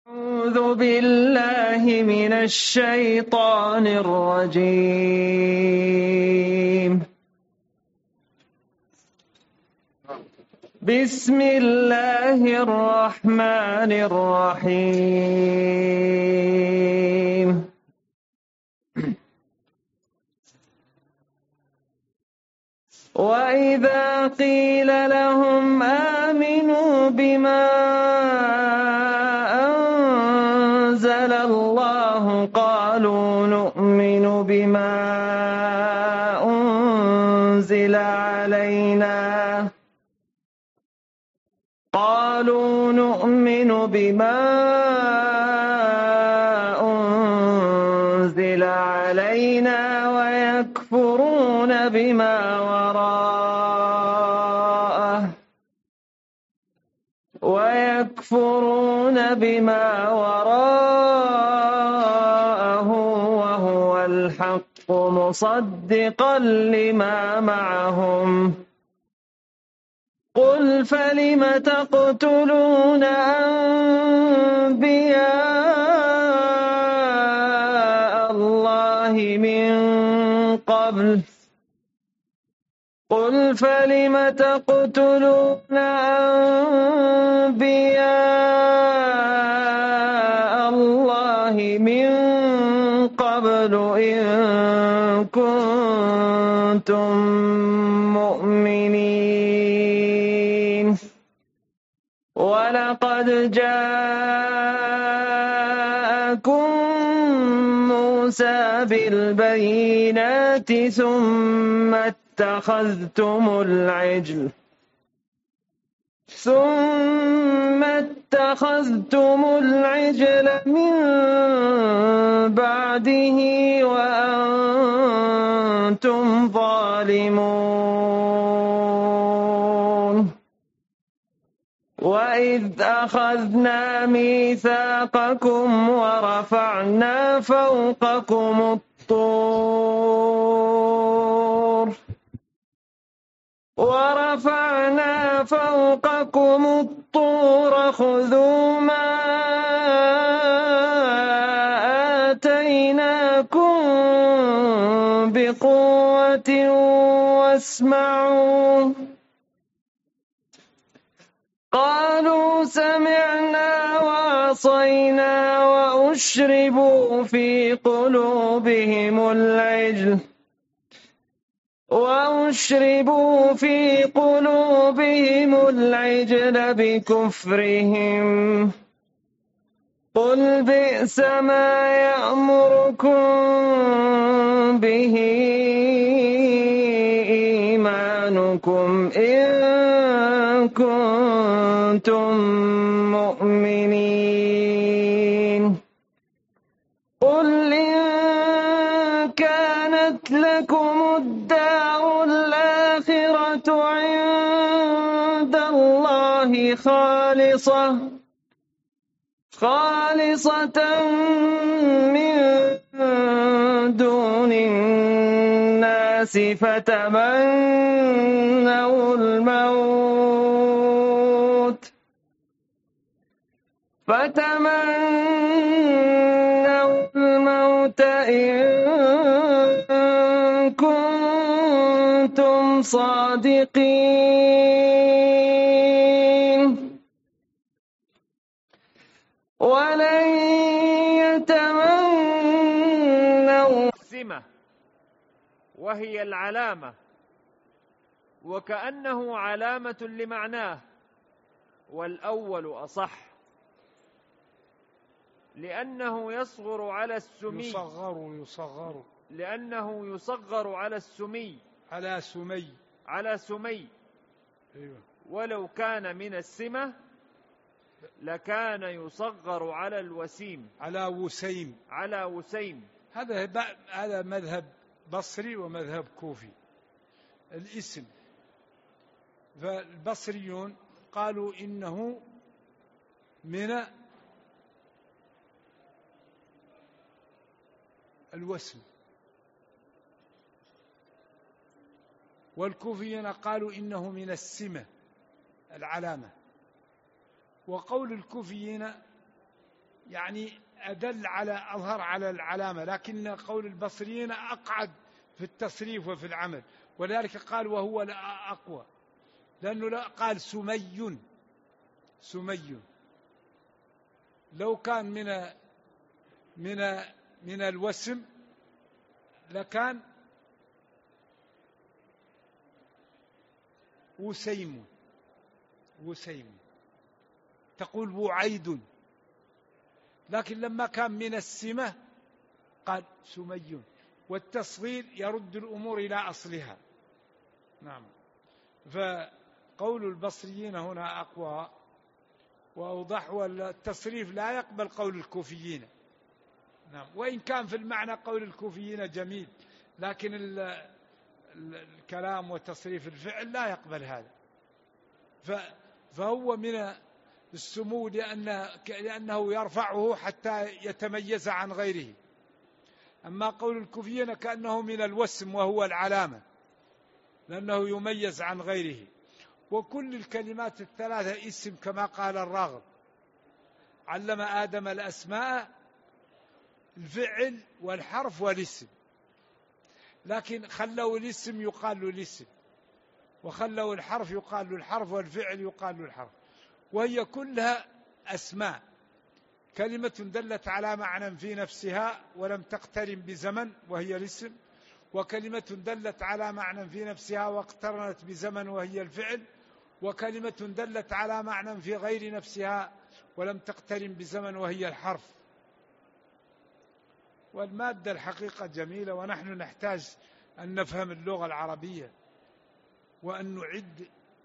أعوذ بالله من الشيطان الرجيم. بسم الله الرحمن الرحيم. وإذا قيل لهم آمنوا بما أنزل الله قالوا نؤمن بما أنزل علينا ويكفرون بما وراءه وهو الحق مصدقا لما معهم. قل فلم تقتلون أنبياء الله من قبل إن كنتم مؤمنين. ولقد جاءكم موسى بالبينات ثم اتخذتم العجل من بعده وأنتم ظالمون. وإذ أخذنا ميثاقكم ورفعنا فوقكم الطور خذوا ما آتيناكم بقوة واسمعوا. قالوا سمعنا وعصينا وأشربوا في قلوبهم العجل بكفرهم. قل بئس ما يأمركم به إيمانكم إن كنتم مؤمنين. قل إن كانت لكم الدار الآخرة عند الله خالصة من دون الناس فتمنوا الموت إن كنتم صادقين. ولن يتمنوا السمة وهي العلامة، وكأنه علامة لمعناه، والأول أصح لأنه يصغر على السمي لأنه يصغر على سمي. أيوة. ولو كان من السمة لكان يصغر على الوسيم، على وسيم. هذا مذهب بصري ومذهب كوفي. الاسم، فالبصريون قالوا إنه من الوسم، والكوفيين قالوا إنه من السمة العلامة. وقول الكوفيين يعني أدل على أظهر على العلامة، لكن قول البصريين أقعد في التصريف وفي العمل، ولذلك قال وهو لا أقوى، لأنه لا قال سمي. لو كان من الوسم لكان وسيم، تقول وعيد، لكن لما كان من السمة قال سمي، والتصغير يرد الأمور إلى أصلها. نعم، فقول البصريين هنا أقوى وأوضح، والتصريف لا يقبل قول الكوفيين. نعم، وإن كان في المعنى قول الكوفيين جميل، لكن الكلام وتصريف الفعل لا يقبل هذا. فهو من السمو لأنه يرفعه حتى يتميز عن غيره. أما قول الكوفيين كأنه من الوسم وهو العلامة، لأنه يميز عن غيره. وكل الكلمات الثلاثة اسم، كما قال الراغب: علم آدم الأسماء، الفعل والحرف والاسم، لكن خلوا الاسم يقال له الاسم، وخلوا الحرف يقال له الحرف، والفعل يقال له الحرف، وهي كلها أسماء. كلمة دلت على معنى في نفسها ولم تقترن بزمن وهي الاسم، وكلمة دلت على معنى في نفسها واقترنت بزمن وهي الفعل، وكلمة دلت على معنى في غير نفسها ولم تقترن بزمن وهي الحرف. والمادة الحقيقة جميلة، ونحن نحتاج أن نفهم اللغة العربية وأن نعد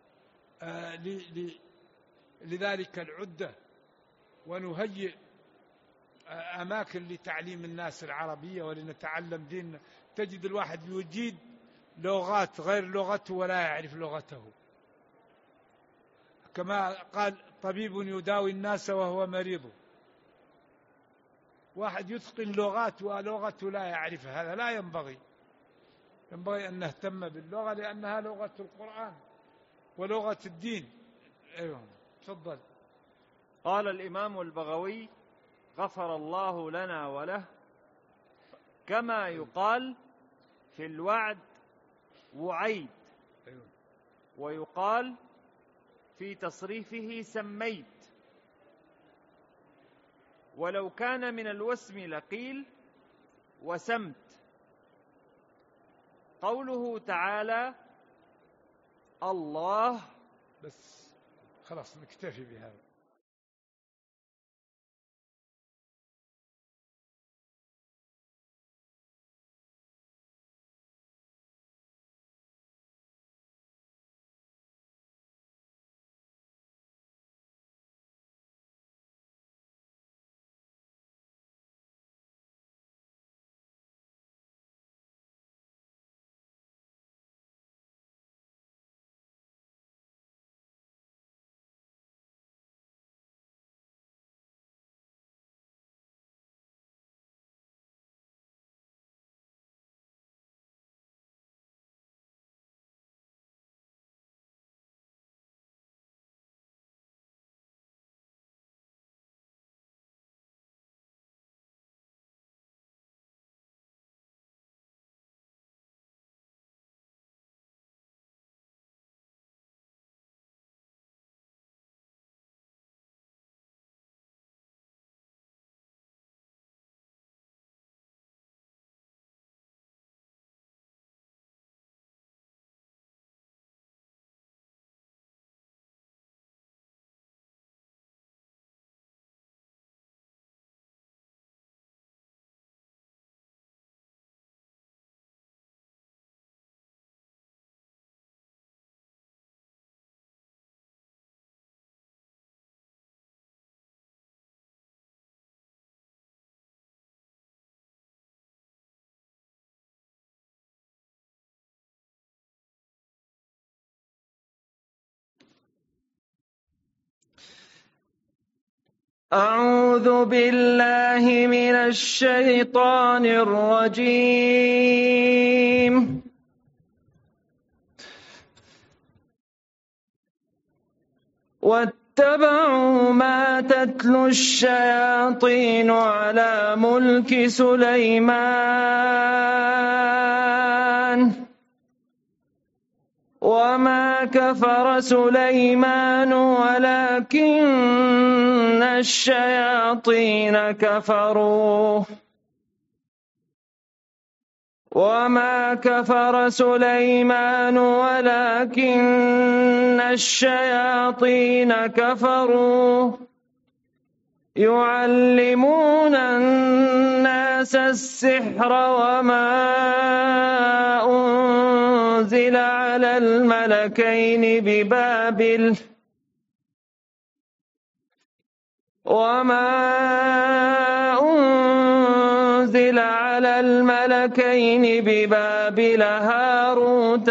لذلك العدة، ونهيئ أماكن لتعليم الناس العربية ولنتعلم ديننا. تجد الواحد يجيد لغات غير لغته ولا يعرف لغته، كما قال: طبيب يداوي الناس وهو مريض. واحد يتقن لغات ولغته لا يعرفها، هذا لا ينبغي. ينبغي أن نهتم باللغة لأنها لغة القرآن ولغة الدين. أيوة، تفضل. قال الإمام البغوي غفر الله لنا وله: كما يقال في الوعد وعيد، ويقال في تصريفه سميت، ولو كان من الوسم لقيل وسمت. قوله تعالى الله. بس خلاص نكتفي بهذا. أعوذ بالله من الشيطان الرجيم. واتبعوا ما تتلو الشياطين على ملك سليمان وما كفر سليمان ولكن الشياطين كفروا وما كفر سليمان ولكن الشياطين كفروا يعلمون الناس السحر وما أنزل على الملكين ببابل هاروت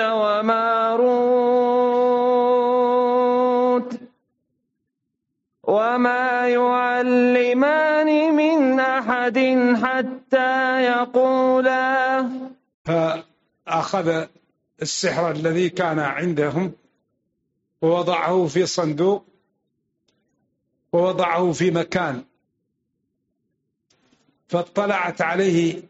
وماروت وما يعلمان من أحد حتى يقولا. فأخذ السحر الذي كان عندهم ووضعه في صندوق ووضعه في مكان، فاطلعت عليه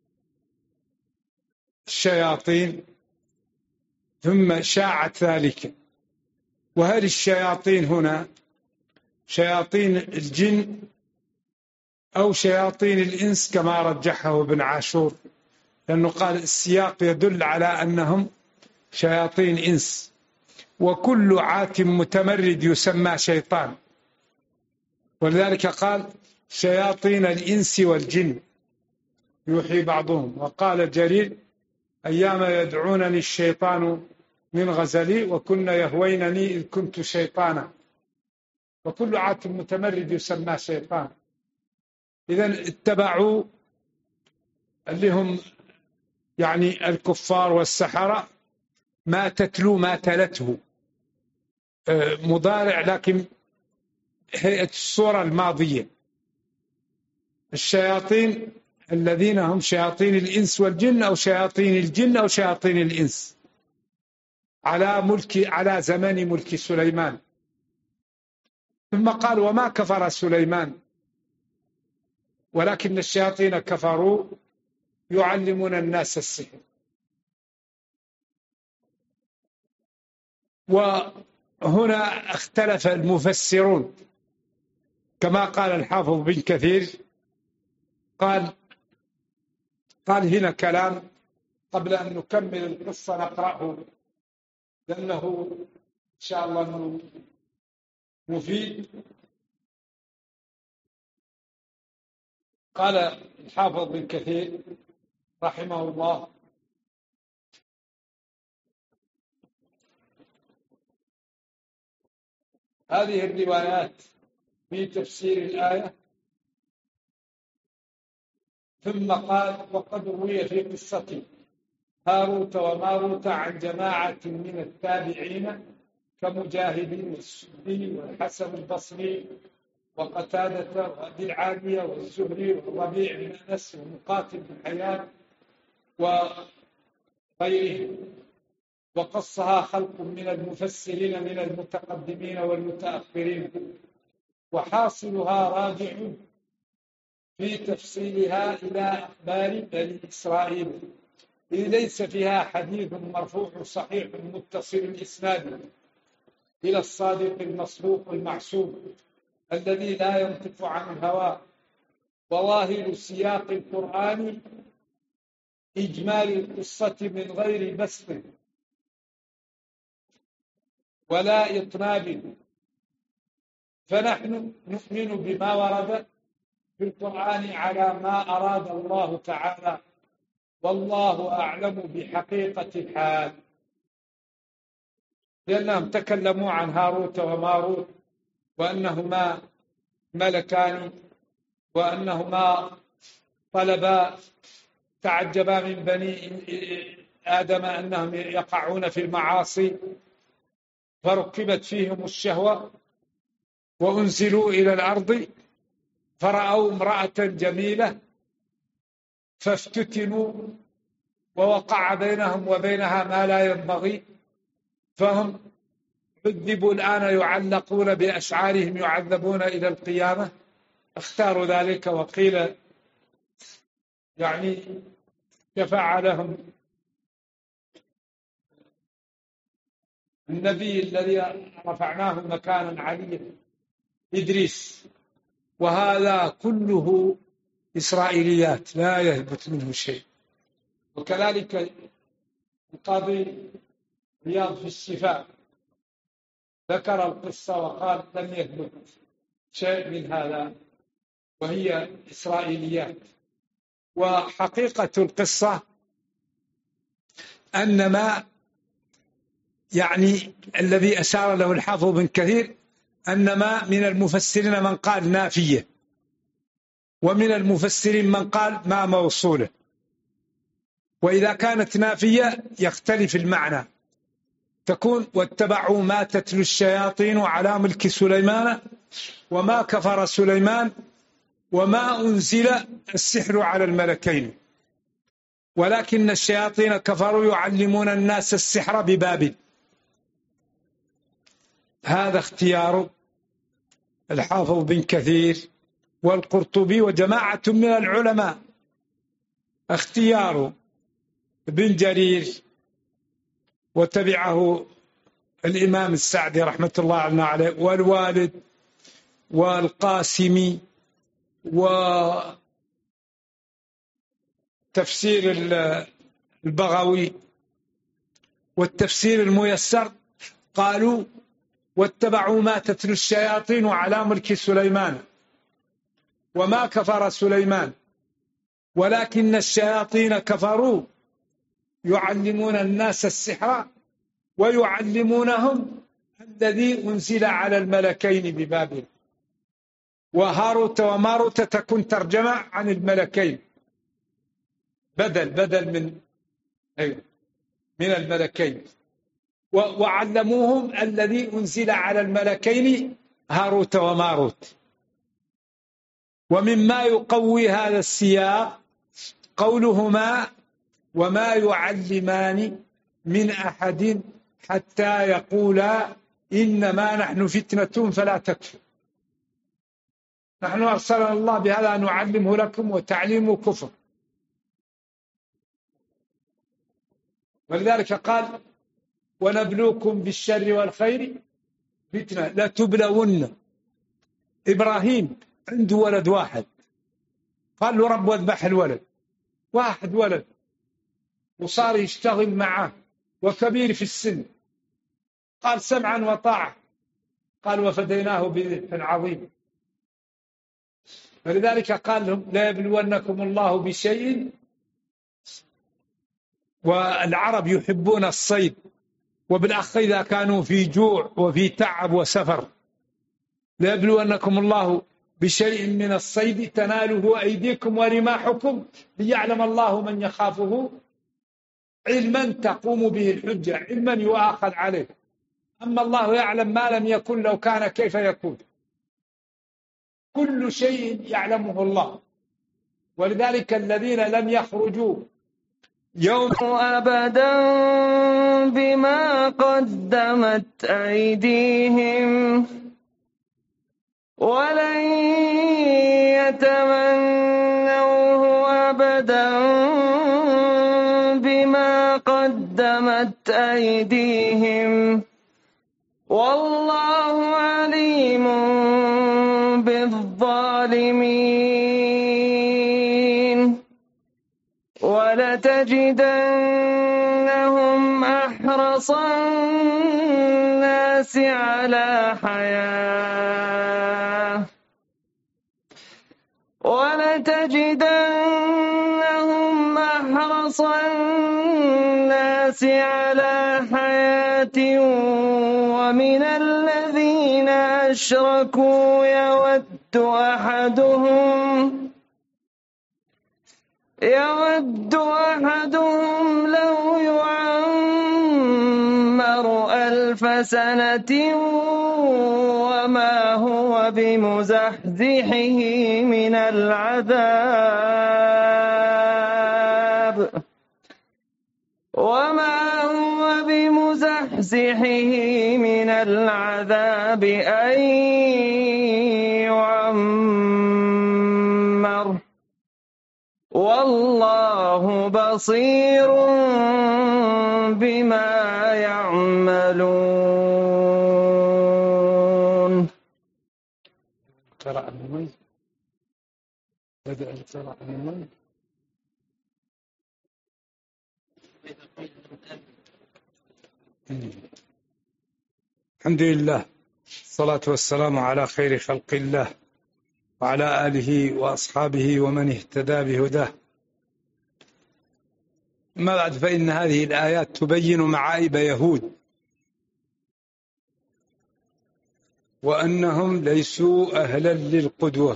الشياطين ثم شاعت ذلك. وهل الشياطين هنا شياطين الجن أو شياطين الإنس كما رجحه ابن عاشور؟ لأنه قال السياق يدل على أنهم شياطين إنس، وكل عات متمرد يسمى شيطان، ولذلك قال شياطين الإنس والجن يوحي بعضهم. وقال جرير أيام يدعونني الشيطان من غزلي وكنا يهوينني إذ كنت شيطانا، وكل عات متمرد يسمى شيطان. إذن اتبعوا اللي هم يعني الكفار والسحرة ما تتلو ما تلته مضارع لكن هيئة الصورة الماضية. الشياطين الذين هم شياطين الإنس والجن أو شياطين الجن أو شياطين الإنس على زمن ملك سليمان. ثم قال وما كفر سليمان ولكن الشياطين كفروا يعلمون الناس السحر. وهنا اختلف المفسرون كما قال الحافظ بن كثير، قال هنا كلام قبل أن نكمل القصة نقرأه لأنه إن شاء الله مفيد. قال الحافظ بن كثير رحمه الله هذه الروايات في تفسير الآية، ثم قال وقد روي في قصة هاروت وماروت عن جماعة من التابعين كمجاهد والسدي والحسن البصري وقتادة وأبي العالية والزهري والربيع بن أنس ومقاتل بن حيان وغيرهم، وقصها خلق من المفسرين من المتقدمين والمتأخرين، وحاصلها راجع في تفصيلها إلى أخبار بني إسرائيل، إذ ليس فيها حديث مرفوع صحيح متصل الإسناد إلى الصادق المصدوق المعصوم الذي لا ينطق عن الهوى. وظاهر سياق القرآن إجمال القصة من غير بسط ولا إطناب، فنحن نؤمن بما ورد في القرآن على ما أراد الله تعالى، والله أعلم بحقيقة الحال. لأنهم تكلموا عن هاروت وماروت وأنهما ملكان وأنهما تعجبا من بني آدم أنهم يقعون في المعاصي فركبت فيهم الشهوة وأنزلوا إلى الأرض فرأوا امرأة جميلة فافتتنوا ووقع بينهم وبينها ما لا ينبغي، فهم عذبوا الآن يعلقون بأشعارهم يعذبون إلى القيامة، اختاروا ذلك. وقيل يعني شفع لهم النبي الذي رفعناه مكانا عليا إدريس، وهذا كله إسرائيليات لا يثبت منه شيء. وكذلك القاضي رياض في الشفاء ذكر القصة وقال لم يثبت شيء من هذا، وهي إسرائيليات. وحقيقة القصة أن ما يعني الذي أشار له الحافظ بن كثير أن ما من المفسرين من قال نافية، ومن المفسرين من قال ما موصولة. وإذا كانت نافية يختلف المعنى، تكون واتبعوا ما تتلو الشياطين على ملك سليمان وما كفر سليمان وما أنزل السحر على الملكين ولكن الشياطين كفروا يعلمون الناس السحر ببابل. هذا اختيار الحافظ بن كثير والقرطبي وجماعة من العلماء. اختيار ابن جرير وتبعه الإمام السعدي رحمة الله عليه والوالد والقاسمي وتفسير البغوي والتفسير الميسر، قالوا واتبعوا ما تتلو الشياطين على ملك سليمان وما كفر سليمان ولكن الشياطين كفروا يعلمون الناس السحر ويعلمونهم الذي أنزل على الملكين ببابل. وهاروت وماروت تكون ترجمة عن الملكين، بدل من الملكين. وعلموهم الذي أنزل على الملكين هاروت وماروت. ومما يقوي هذا السياق قولهما وما يعلمان من أحد حتى يقولا إنما نحن فتنة فلا تكفر. نحن أرسلنا الله بهذا أن نعلمه لكم وتعليم كفر. ولذلك قال ونبلوكم بالشر والخير فتنة لا تبلون. إبراهيم عنده ولد واحد، قال له رب واذبح الولد، واحد ولد، وصار يشتغل معه وكبير في السن، قال سمعا وطاعة، قال وفديناه بذبح عظيم. فلذلك قال لهم لا يبلونكم الله بشيء. والعرب يحبون الصيد، وبالأخ إذا كانوا في جوع وفي تعب وسفر، لا يبلونكم الله بشيء من الصيد تناله أيديكم ورماحكم ليعلم الله من يخافه، علما تقوم به الحجة، علما يؤاخذ عليه. أما الله يعلم ما لم يكن لو كان كيف يكون. كل شيء يعلمه الله. ولذلك الذين لم يخرجوا يوم أبدا بما قدمت أيديهم ولن يتمنوه أبدا بما قدمت أيديهم والله عليم بالظالمين. ولتجدنهم أحرص الناس على حياة ولتجدنهم أحرص الناس على حياة ومن الذين أشركوا يود أحدهم لو يعمر 1000 سنة وما هو بمزحزحه من العذاب من العذاب أن يعمر والله بصير بما يعملون. الحمد لله، الصلاة والسلام على خير خلق الله وعلى آله وأصحابه ومن اهتدى بهداه. ما بعد، فإن هذه الآيات تبين معايب يهود وأنهم ليسوا أهلا للقدوة،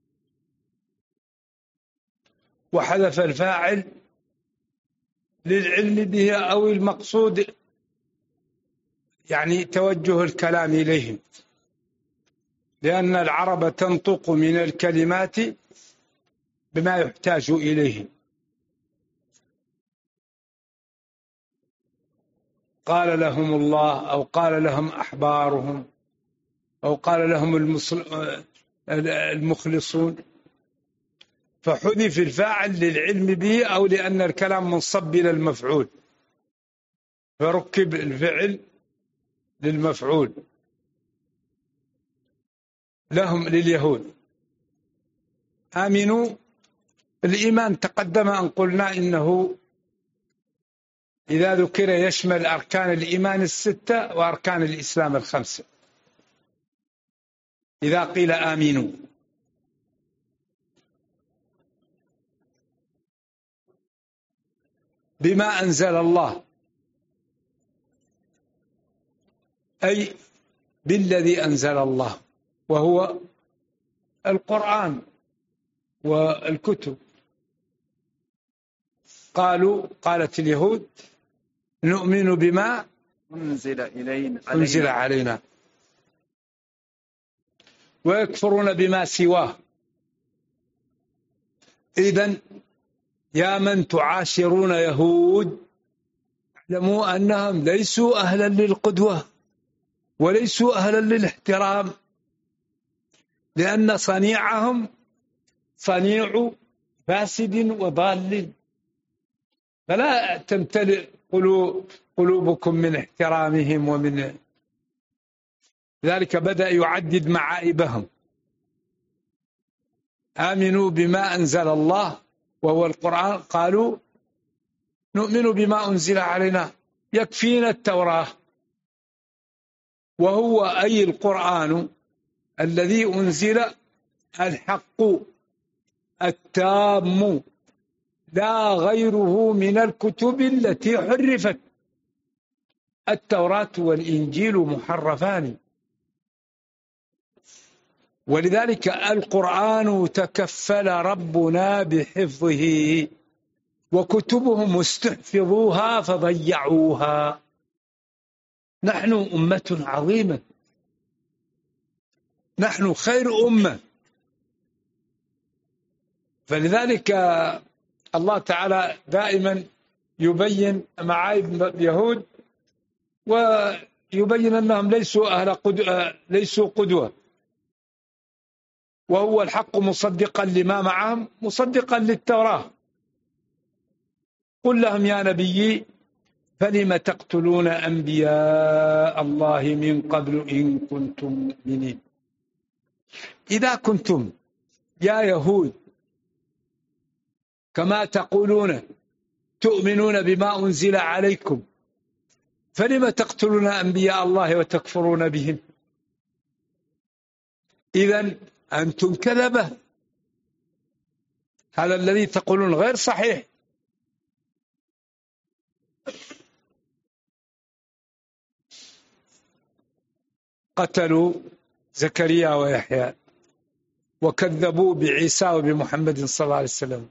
وحذف الفاعل للعلم به أو المقصود يعني توجه الكلام إليهم، لأن العرب تنطق من الكلمات بما يحتاج إليه. قال لهم الله أو قال لهم أحبارهم أو قال لهم المخلصون، فحذف الفاعل للعلم به أو لأن الكلام منصب إلى المفعول، فركب الفعل للمفعول لهم لليهود. آمنوا، الإيمان تقدم أن قلنا إنه إذا ذكر يشمل أركان الإيمان الستة وأركان الإسلام الخمسة. إذا قيل آمنوا بما أنزل الله، أي بالذي أنزل الله وهو القرآن والكتب. قالت اليهود نؤمن بما أنزل علينا ويكفرون بما سواه. إذن يا من تعاشرون يهود، اعلموا أنهم ليسوا أهلا للقدوة وليسوا أهلا للاحترام، لأن صنيعهم صنيع فاسد وضال، فلا تمتلئ قلوبكم من احترامهم. ومن ذلك بدأ يعدد معائبهم. آمنوا بما أنزل الله وهو القرآن، قالوا نؤمن بما أنزل علينا، يكفينا التوراة، وهو أي القرآن الذي أنزل الحق التام لا غيره من الكتب التي حرفت. التوراة والإنجيل محرفان، ولذلك القرآن تكفل ربنا بحفظه، وكتبهم استحفظوها فضيعوها. نحن أمة عظيمة، نحن خير أمة، فلذلك الله تعالى دائما يبين معايب اليهود ويبين أنهم ليسوا قدوة، وهو الحق مصدقا لما معهم، مصدقا للتوراة. قل لهم يا نبي فلم تقتلون أنبياء الله من قبل إن كنتم مؤمنين. إذا كنتم يا يهود كما تقولون تؤمنون بما أنزل عليكم، فلم تقتلون أنبياء الله وتكفرون بهم؟ إذن أنتم كذبة، هذا الذي تقولون غير صحيح. قتلوا زكريا ويحيى وكذبوا بعيسى وبمحمد صلى الله عليه وسلم.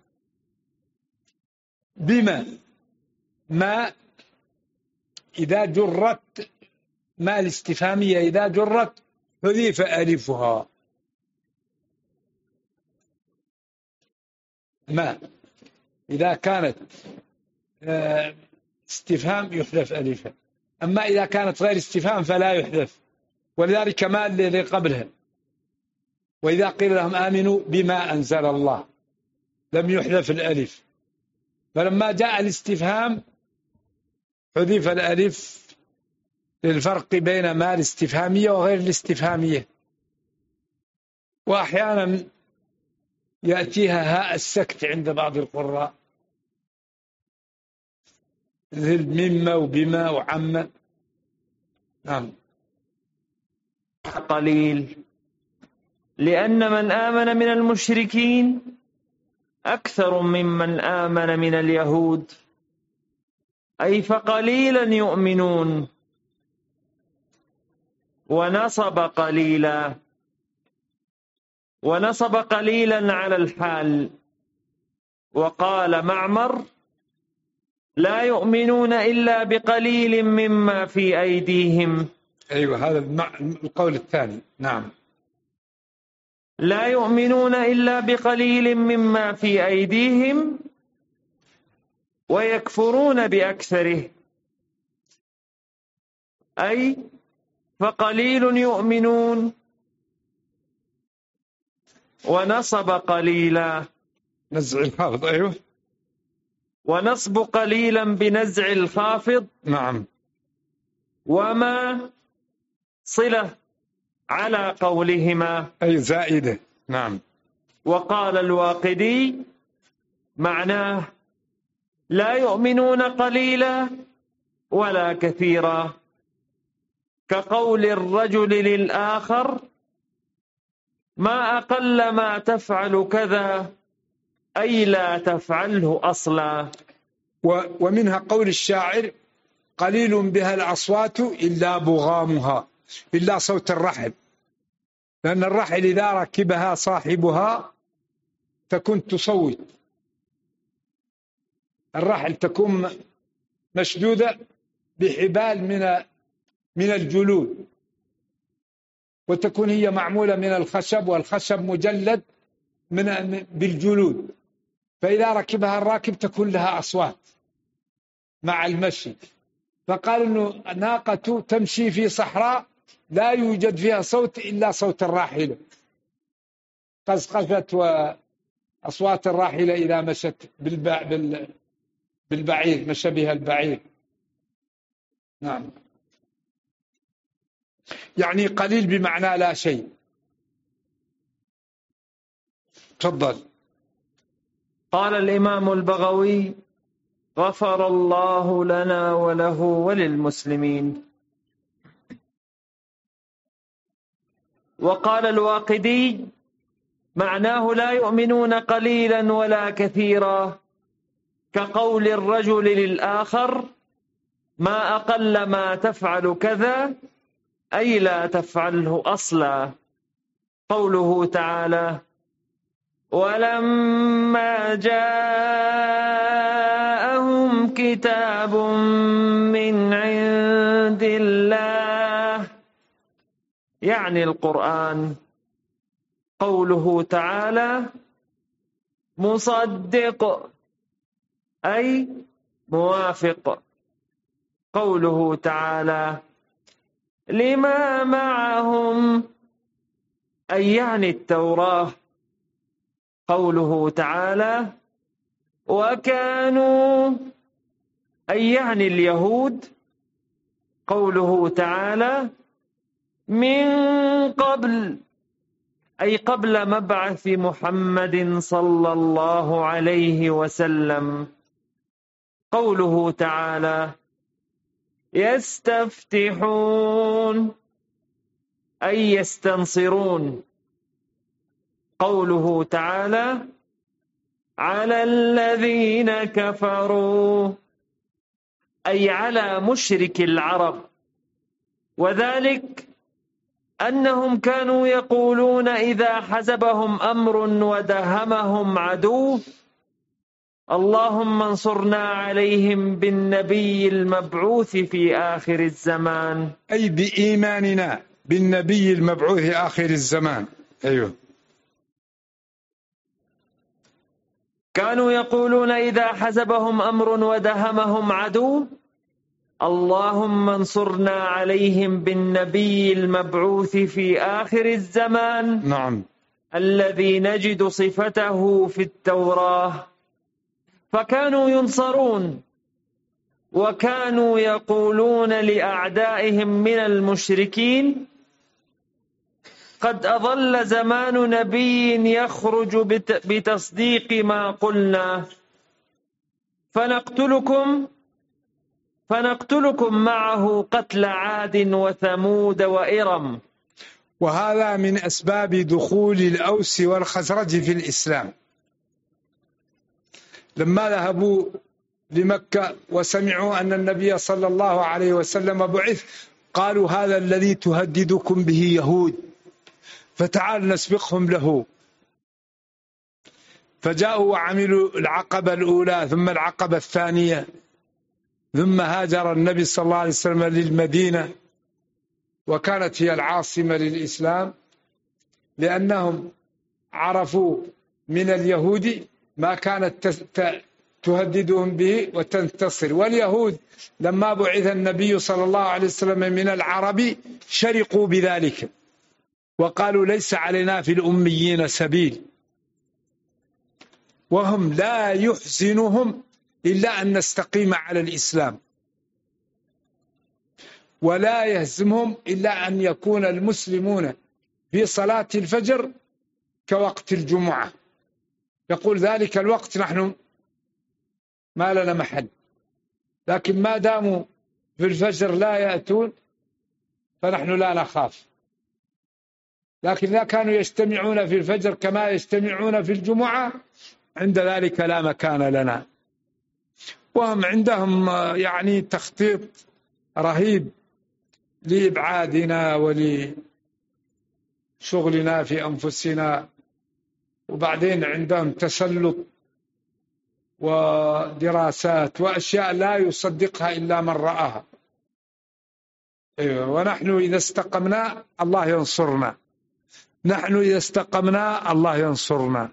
بما ما إذا جرت، ما الاستفهامية إذا جرت حذف ألفها. ما إذا كانت استفهام يحذف ألفها، أما إذا كانت غير استفهام فلا يحذف. ولذلك ما اللي قبلها وإذا قيل لهم آمنوا بما أنزل الله لم يحذف الألف، فلما جاء الاستفهام حذف الألف للفرق بين ما الاستفهامية وغير الاستفهامية. وأحيانا يأتيها هاء السكت عند بعض القراء مثل مما وبما وعما. نعم. قليل، لأن من آمن من المشركين أكثر ممن آمن من اليهود، أي فقليلا يؤمنون. ونصب قليلا، ونصب قليلا على الحال. وقال معمر: لا يؤمنون إلا بقليل مما في أيديهم. أيوة، هذا القول الثاني. نعم. لا يؤمنون إلا بقليل مما في أيديهم ويكفرون بأكثره، أي فقليل يؤمنون. ونصب قليلا، نزع الخافض. أيوة، ونصب قليلا بنزع الخافض. نعم. وما صلة على قولهما، أي زائدة. نعم. وقال الواقدي معناه لا يؤمنون قليلا ولا كثيرا، كقول الرجل للآخر: ما أقل ما تفعل كذا، أي لا تفعله أصلا. ومنها قول الشاعر: قليل بها الأصوات إلا بغامها، إلا صوت الرحل، لأن الرحل إذا ركبها صاحبها تكون تصوت. الرحل تكون مشدودة بحبال من الجلود، وتكون هي معمولة من الخشب، والخشب مجلد بالجلود، فإذا ركبها الراكب تكون لها أصوات مع المشي. فقال إنه ناقة تمشي في صحراء لا يوجد فيها صوت إلا صوت الراحلة، قزقزت وأصوات الراحلة إذا مشت بالبعير، مشى بها البعير. نعم. يعني قليل بمعنى لا شيء. تفضل. قال الإمام البغوي: غفر الله لنا وله وللمسلمين. وقال الواقدي معناه لا يؤمنون قليلا ولا كثيرا، كقول الرجل للآخر: ما أقل ما تفعل كذا، أي لا تفعله أصلا. قوله تعالى: ولما جاءهم كتاب من عند الله، يعني القرآن. قوله تعالى: مصدق، أي موافق. قوله تعالى: لما معهم، أي يعني التوراة. قوله تعالى: وكانوا، أي يعني اليهود. قوله تعالى: من قبل، أي قبل مبعث محمد صلى الله عليه وسلم. قوله تعالى: يستفتحون، أي يستنصرون. قوله تعالى: على الذين كفروا، أي على مشرك العرب. وذلك أنهم كانوا يقولون إذا حزبهم أمر ودهمهم عدو: اللهم انصرنا عليهم بالنبي المبعوث في آخر الزمان، أي بإيماننا بالنبي المبعوث آخر الزمان. أيوه. كانوا يقولون إذا حزبهم أمر ودهمهم عدو: اللهم انصرنا عليهم بالنبي المبعوث في آخر الزمان نعم. الذي نجد صفته في التوراة. فكانوا ينصرون، وكانوا يقولون لأعدائهم من المشركين: قد أضل زمان نبي يخرج بتصديق ما قلنا، فنقتلكم معه قتل عاد وثمود وإرم. وهذا من أسباب دخول الأوس والخزرج في الإسلام. لما ذهبوا لمكة وسمعوا أن النبي صلى الله عليه وسلم بعث، قالوا: هذا الذي تهددكم به يهود، فتعال نسبقهم له. فجاءوا وعملوا العقبة الأولى ثم العقبة الثانية، ثم هاجر النبي صلى الله عليه وسلم للمدينة، وكانت هي العاصمة للإسلام، لأنهم عرفوا من اليهود ما كانت تهددهم به وتنتصر. واليهود لما بعث النبي صلى الله عليه وسلم من العرب شرقوا بذلك، وقالوا: ليس علينا في الأميين سبيل. وهم لا يحزنهم إلا أن نستقيم على الإسلام، ولا يهزمهم إلا أن يكون المسلمون في صلاة الفجر كوقت الجمعة. يقول ذلك الوقت نحن ما لنا محل، لكن ما داموا في الفجر لا يأتون فنحن لا نخاف. لكن لا كانوا يجتمعون في الفجر كما يجتمعون في الجمعة، عند ذلك لا مكان لنا. وهم عندهم يعني تخطيط رهيب لإبعادنا ولشغلنا في أنفسنا، وبعدين عندهم تسلط ودراسات وأشياء لا يصدقها إلا من رآها. ونحن إذا استقمنا الله ينصرنا، نحن إذا استقمنا الله ينصرنا.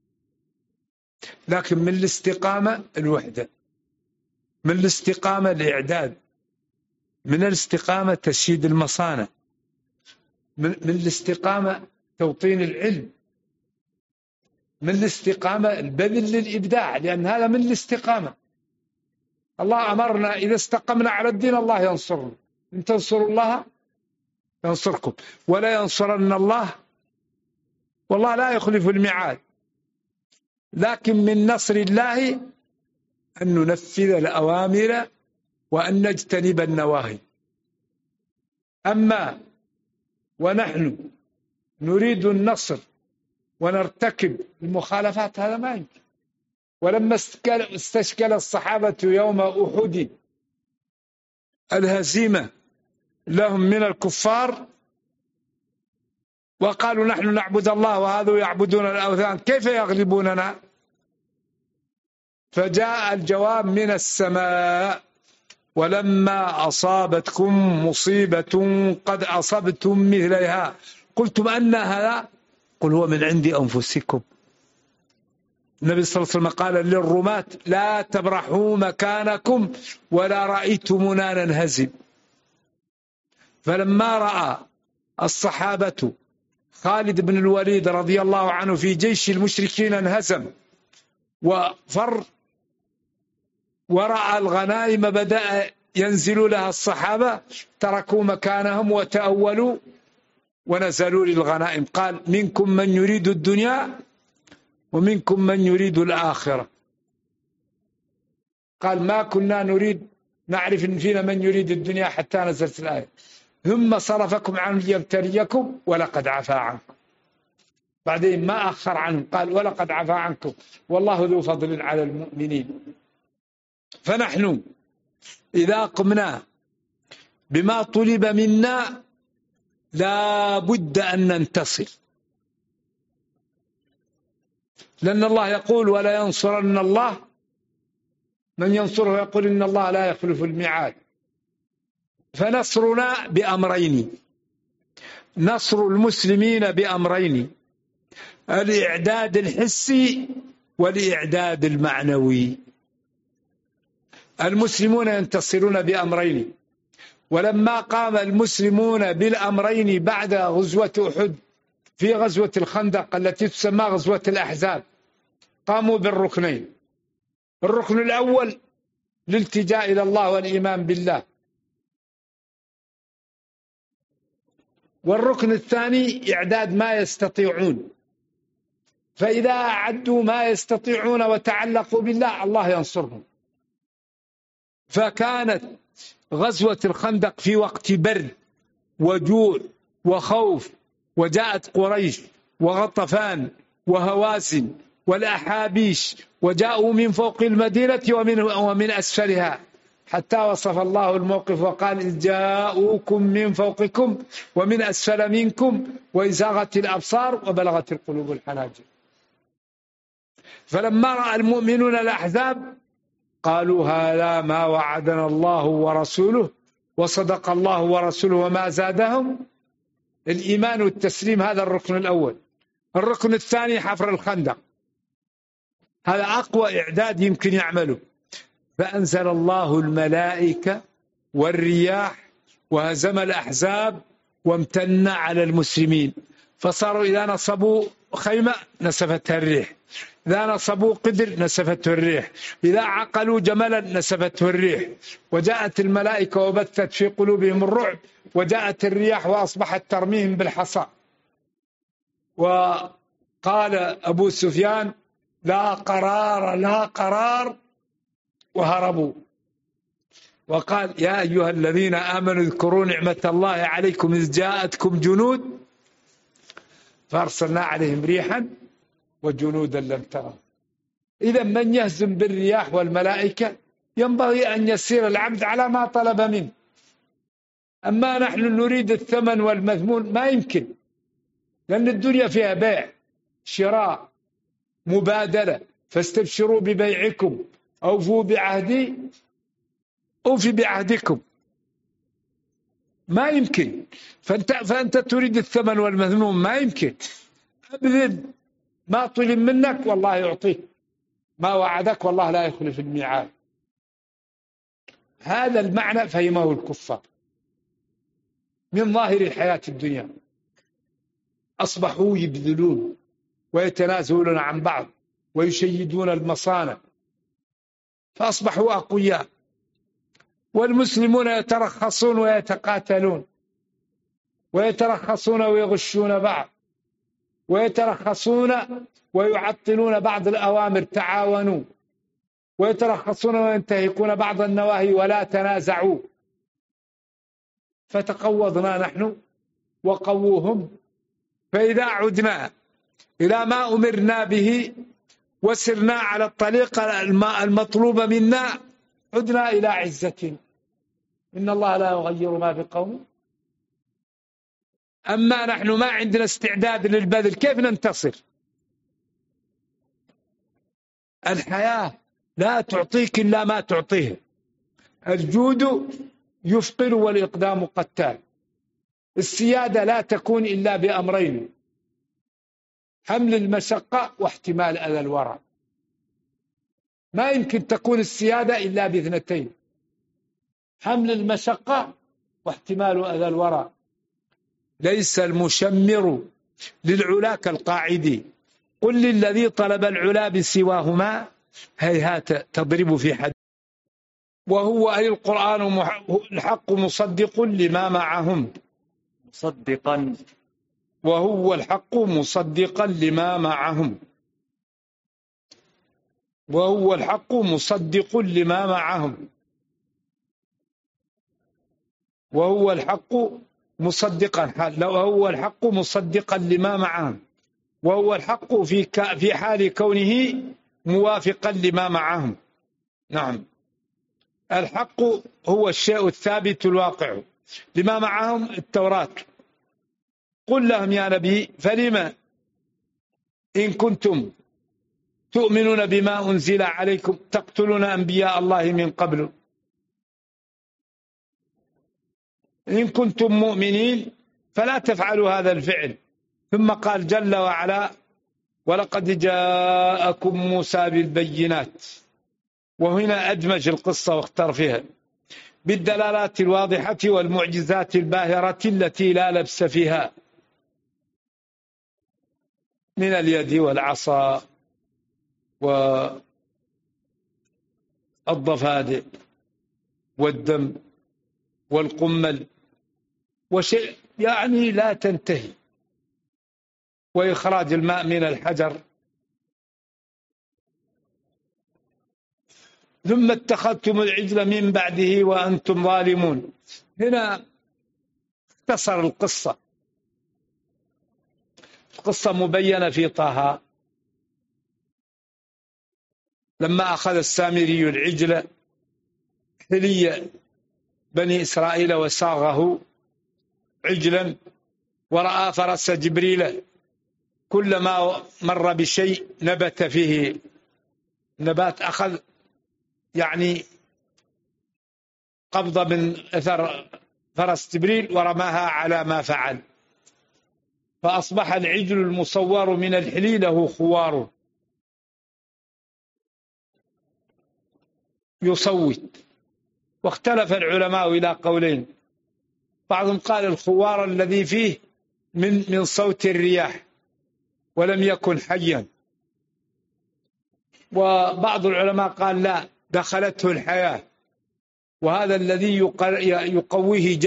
لكن من الاستقامة الوحدة، من الاستقامة الإعداد، من الاستقامة تشييد المصانع، من الاستقامة توطين العلم، من الاستقامة البذل للإبداع، لأن هذا من الاستقامة. الله أمرنا إذا استقمنا على الدين الله ينصرنا، إن تنصروا الله ينصركم ولا ينصرن الله، والله لا يخلف الميعاد. لكن من نصر الله أن ننفذ الأوامر وأن نجتنب النواهي. أما ونحن نريد النصر ونرتكب المخالفات هذا ما يمكن. ولما استشكل الصحابة يوم أحد الهزيمة لهم من الكفار وقالوا: نحن نعبد الله وهذا يعبدون الأوثان، كيف يغلبوننا؟ فجاء الجواب من السماء: ولما أصابتكم مصيبة قد أصبتم مثلها قلتم أن هذا؟ قل هو من عند أنفسكم. النبي صلى الله عليه وسلم قال للرماة: لا تبرحوا مكانكم ولا رأيتمونا ننهزم. فلما رأى الصحابة خالد بن الوليد رضي الله عنه في جيش المشركين انهزم وفر، ورأى الغنائم بدأ ينزل لها الصحابة، تركوا مكانهم وتأولوا ونزلوا للغنائم. قال: منكم من يريد الدنيا ومنكم من يريد الآخرة. قال: ما كنا نعرف إن فينا من يريد الدنيا حتى نزلت الآية: ثم صرفكم عنه ليبتليكم ولقد عفا عنكم. بعدين ما أخر عنهم، قال: ولقد عفا عنكم والله ذو فضل على المؤمنين. فنحن إذا قمنا بما طلب منا لا بد أن ننتصر، لأن الله يقول: ولا ينصرن الله من ينصره، يقول: إن الله لا يخلف الميعاد. فنصرنا بأمرين، نصر المسلمين بأمرين: الإعداد الحسي والإعداد المعنوي. المسلمون ينتصرون بأمرين، ولما قام المسلمون بالأمرين بعد غزوة أحد في غزوة الخندق التي تسمى غزوة الأحزاب قاموا بالركنين. الركن الأول الالتجاء إلى الله والإيمان بالله، والركن الثاني إعداد ما يستطيعون، فإذا أعدوا ما يستطيعون وتعلقوا بالله الله ينصرهم. فكانت غزوة الخندق في وقت برد وجوع وخوف، وجاءت قريش وغطفان وهوازن والأحابيش وجاءوا من فوق المدينة ومن أسفلها، حتى وصف الله الموقف وقال إذ جاءوكم من فوقكم ومن أسفل منكم وإذ زاغت الأبصار وبلغت القلوب الحناجر. فلما رأى المؤمنون الأحزاب قالوا هذا ما وعدنا الله ورسوله وصدق الله ورسوله وما زادهم الإيمان والتسليم. هذا الركن الأول. الركن الثاني حفر الخندق، هذا أقوى إعداد يمكن يعمله. فأنزل الله الملائكة والرياح وهزم الأحزاب وامتن على المسلمين، فصاروا إذا نصبوا خيمة نسفتها الريح، إذا نصبوا قدر نسفته الريح، إذا عقلوا جملا نسفته الريح، وجاءت الملائكة وبثت في قلوبهم الرعب، وجاءت الرياح وأصبحت ترميهم بالحصى. وقال أبو سفيان لا قرار لا قرار، وهربوا. وقال يا أيها الذين آمنوا اذكروا نعمة الله عليكم إذ جاءتكم جنود فأرسلنا عليهم ريحا وجنودا لم تروا. إذا من يهزم بالرياح والملائكة ينبغي أن يسير العبد على ما طلب منه. أما نحن نريد الثمن والمذمون ما يمكن، لأن الدنيا فيها بيع شراء مبادلة، فاستبشروا ببيعكم أوفوا بعهدي أوفي بعهدكم. ما يمكن. فأنت تريد الثمن والمذموم ما يمكن. أبذل ما طلب منك والله يعطيك، ما وعدك والله لا يخلف الميعاد. هذا المعنى فهمه الكفار من ظاهر الحياة الدنيا. أصبحوا يبذلون ويتنازلون عن بعض ويشيدون المصانع، فأصبحوا أقوياء. والمسلمون يترخصون ويتقاتلون، ويترخصون ويغشون بعض، ويترخصون ويعطلون بعض الأوامر تعاونوا، ويترخصون وينتهكون بعض النواهي ولا تنازعوا. فتقوضنا نحن وقووهم. فإذا عدنا إلى ما أمرنا به وسرنا على الطريقة المطلوبة منا عدنا إلى عزة. إن الله لا يغير ما بقوم. أما نحن ما عندنا استعداد للبذل كيف ننتصر؟ الحياة لا تعطيك إلا ما تعطيه. الجود يفقر والإقدام قتال. السيادة لا تكون إلا بأمرين: حمل المشقة واحتمال أذى الورع. ما يمكن تكون السيادة إلا باثنتين: حمل المشقة واحتمال أذى الورع. ليس المشمر للعلا كالقاعد، قل للذي طلب العلا بسواهما هيهات تضرب في حد. وهو أي القرآن الحق مصدق لما معهم. مصدقا. وهو الحق مصدقا لما معهم. وهو الحق مصدق لما معهم. وهو الحق مصدقا، لو هو الحق مصدقا لما معهم، وهو الحق في حال كونه موافقا لما معهم. نعم، الحق هو الشيء الثابت الواقع. لما معهم التوراة. قل لهم يا نبي فلما إن كنتم تؤمنون بما أنزل عليكم تقتلون أنبياء الله من قبل إن كنتم مؤمنين فلا تفعلوا هذا الفعل. ثم قال جل وعلا: ولقد جاءكم موسى بالبينات وهنا أدمج القصة واختار فيها بالدلالات الواضحة والمعجزات الباهرة التي لا لبس فيها من اليد والعصا والضفادع والدم والقمل وشيء يعني لا تنتهي، وإخراج الماء من الحجر. ثم اتخذتم العجل من بعده وأنتم ظالمون. هنا اختصر القصة مبينة في طه لما أخذ السامري العجل حلي بني إسرائيل وساغه عجلا، ورأى فرس جبريل كلما مر بشيء نبت فيه نبات، أخذ يعني قبضة من أثر فرس جبريل ورماها على ما فعل، فأصبح العجل المصور من الحلي له خوار يصوت. واختلف العلماء إلى قولين، بعضهم قال الخوار الذي فيه من صوت الرياح ولم يكن حيا، وبعض العلماء قال لا، دخلته الحياة، وهذا الذي يقويه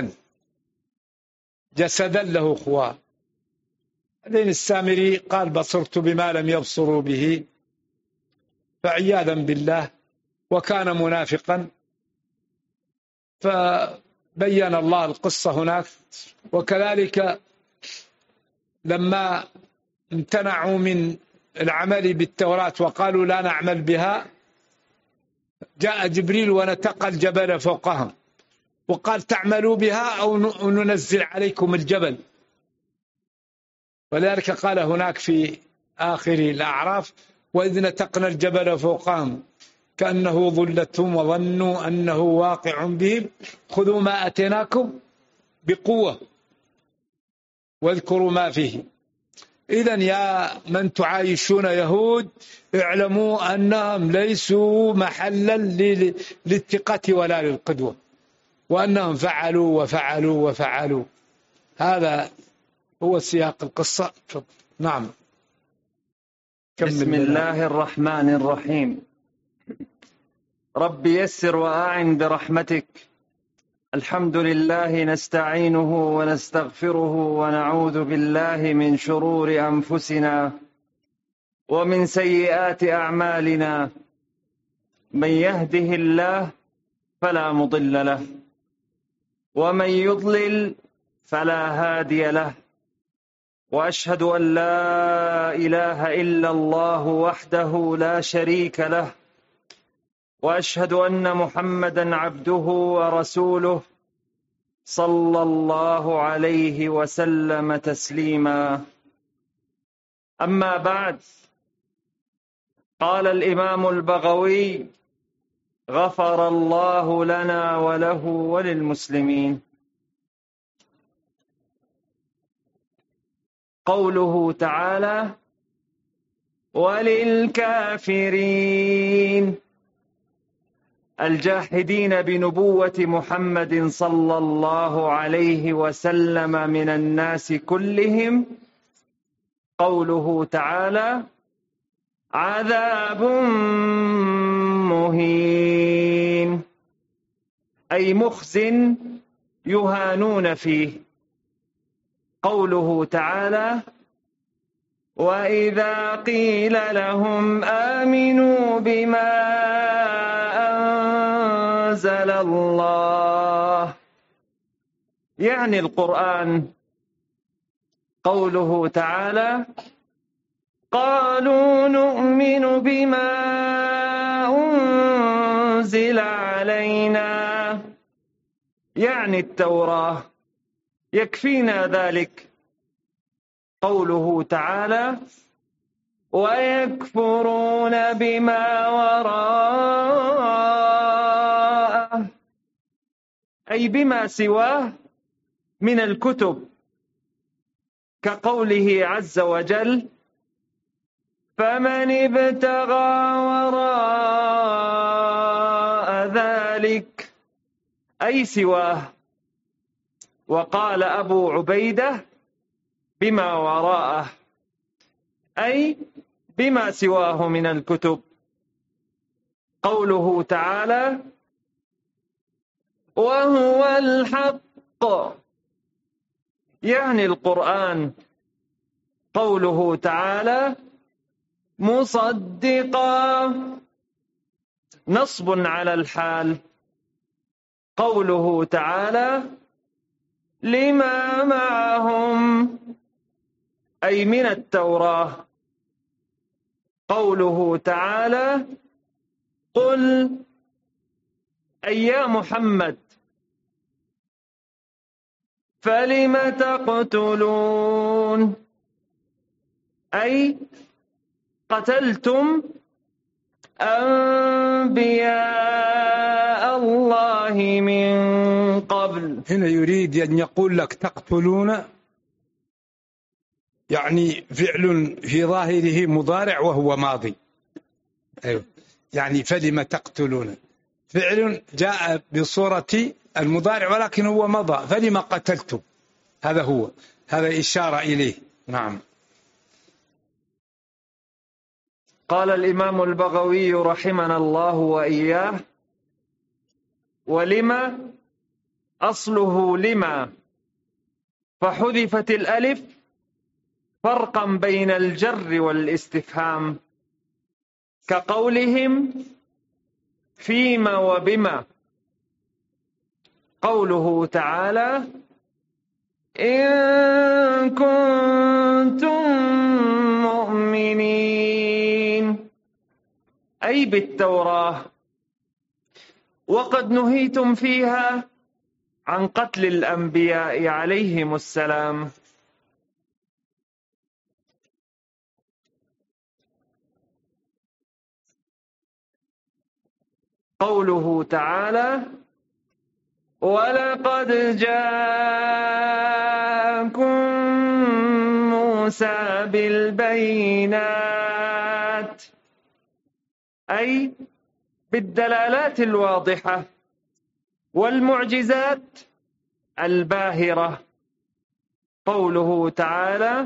جسدا له خوار. بعدين السامري قال بصرت بما لم يبصروا به، فعياذا بالله، وكان منافقا، فبين الله القصة هناك. وكذلك لما امتنعوا من العمل بالتوراة وقالوا لا نعمل بها، جاء جبريل ونتق الجبل فوقهم وقال تعملوا بها أو ننزل عليكم الجبل. ولذلك قال هناك في آخر الأعراف وإذ نتقنا الجبل فوقهم كأنه ظلتهم وظنوا أنه واقع بهم خذوا ما أتيناكم بقوة واذكروا ما فيه. إذن يا من تعايشون يهود اعلموا أنهم ليسوا محلا للثقة ولا للقدوة، وأنهم فعلوا وفعلوا وفعلوا. هذا هو سياق القصة. نعم. بسم الله الرحمن الرحيم. رب يسر وأعن برحمتك. الحمد لله نستعينه ونستغفره ونعوذ بالله من شرور أنفسنا ومن سيئات أعمالنا، من يهده الله فلا مضل له ومن يضلل فلا هادي له، وأشهد أن لا إله إلا الله وحده لا شريك له، وأشهد أن محمدا عبده ورسوله صلى الله عليه وسلم تسليما. أما بعد، قال الإمام البغوي غفر الله لنا وله وللمسلمين. قوله تعالى وللكافرين الجاحدين بنبوة محمد صلى الله عليه وسلم من الناس كلهم، قوله تعالى عذاب مهين أي مخز يهانون فيه. قوله تعالى وإذا قيل لهم آمنوا بما أنزل الله، يعني القرآن. قوله تعالى قالوا نؤمن بما أنزل علينا، يعني التوراة، يكفينا ذلك. قوله تعالى ويكفرون بما وراءه، أي بما سواه من الكتب، كقوله عز وجل فمن ابتغى وراء ذلك أي سواه. وقال أبو عبيدة بما وراءه أي بما سواه من الكتب. قوله تعالى وهو الحق يعني القرآن. قوله تعالى مصدقا نصب على الحال. قوله تعالى لما معهم أي من التوراة. قوله تعالى قل أي يا محمد فلم تقتلون أي قتلتم أنبياء الله من قبل. هنا يريد أن يقول لك تقتلون يعني فعل في ظاهره مضارع وهو ماضي. أيوه. يعني فلم تقتلون فعل جاء بصورة المضارع ولكن هو مضى. فلم قتلتم هذا هو، هذا إشارة إليه. نعم. قال الإمام البغوي رحمنا الله وإياه ولما أصله لما فحذفت الألف فرقا بين الجر والاستفهام كقولهم فيما وبما. قوله تعالى إن كنتم مؤمنين أي بالتوراة وقد نهيتم فيها عن قتل الأنبياء عليهم السلام. قوله تعالى ولقد جاءكم موسى بالبينات أي بالدلالات الواضحة والمعجزات الباهرة. قوله تعالى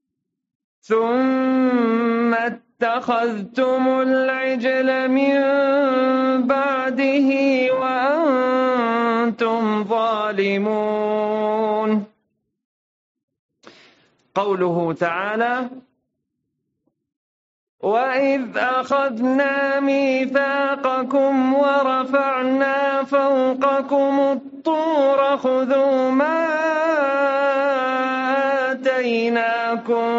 ثم اتخذتم العجل من بعده وأنتم ظالمون. قوله تعالى وإذ أخذنا ميثاقكم ورفعنا فوقكم الطور خذوا ما آتيناكم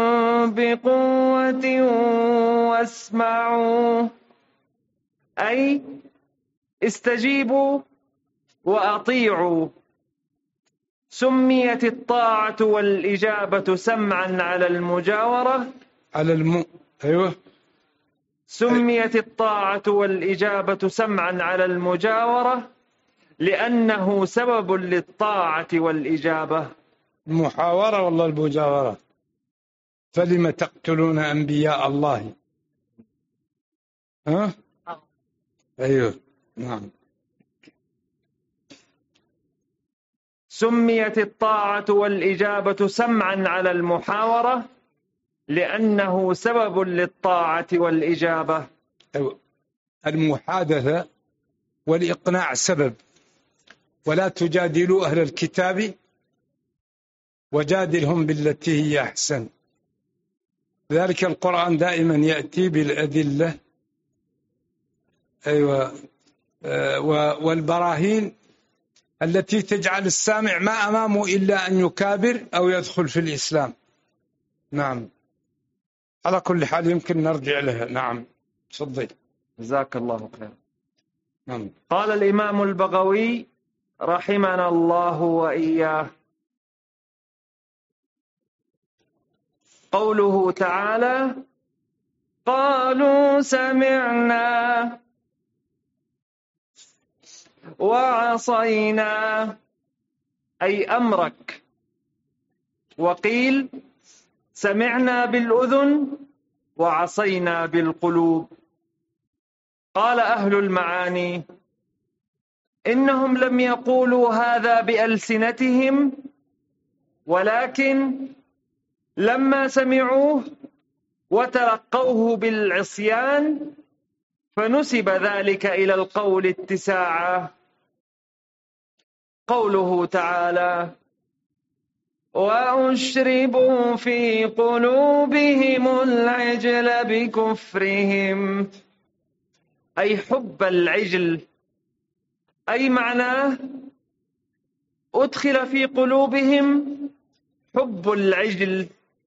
بقوة واسمعوا أي استجيبوا وأطيعوا. سميت الطاعة والإجابة سمعا على المجاورة أيوه. سميت الطاعة والإجابة سمعا على المجاورة لأنه سبب للطاعة والإجابة. المحاورة والله المجاورة. فلم تقتلون أنبياء الله. ها؟ أيوه. نعم. سميت الطاعة والإجابة سمعا على المحاورة لأنه سبب للطاعة والإجابة. المحادثة والإقناع سبب. ولا تجادلوا أهل الكتاب وجادلهم بالتي هي أحسن. ذلك القرآن دائما يأتي بالأدلة أيوة والبراهين التي تجعل السامع ما أمامه إلا أن يكابر أو يدخل في الإسلام. نعم. على كل حال يمكن نرجع لها. نعم تفضل. جزاك الله خير. نعم. قال الإمام البغوي رحمنا الله وإياه قوله تعالى قالوا سمعنا وعصينا أي أمرك. وقيل سمعنا بالأذن وعصينا بالقلوب. قال أهل المعاني إنهم لم يقولوا هذا بألسنتهم، ولكن لما سمعوه وتلقوه بالعصيان فنسب ذلك إلى القول اتساعا. قوله تعالى: وأشربوا في قلوبهم العجل بكفرهم، أي حب العجل، أي معناه أدخل في قلوبهم حب العجل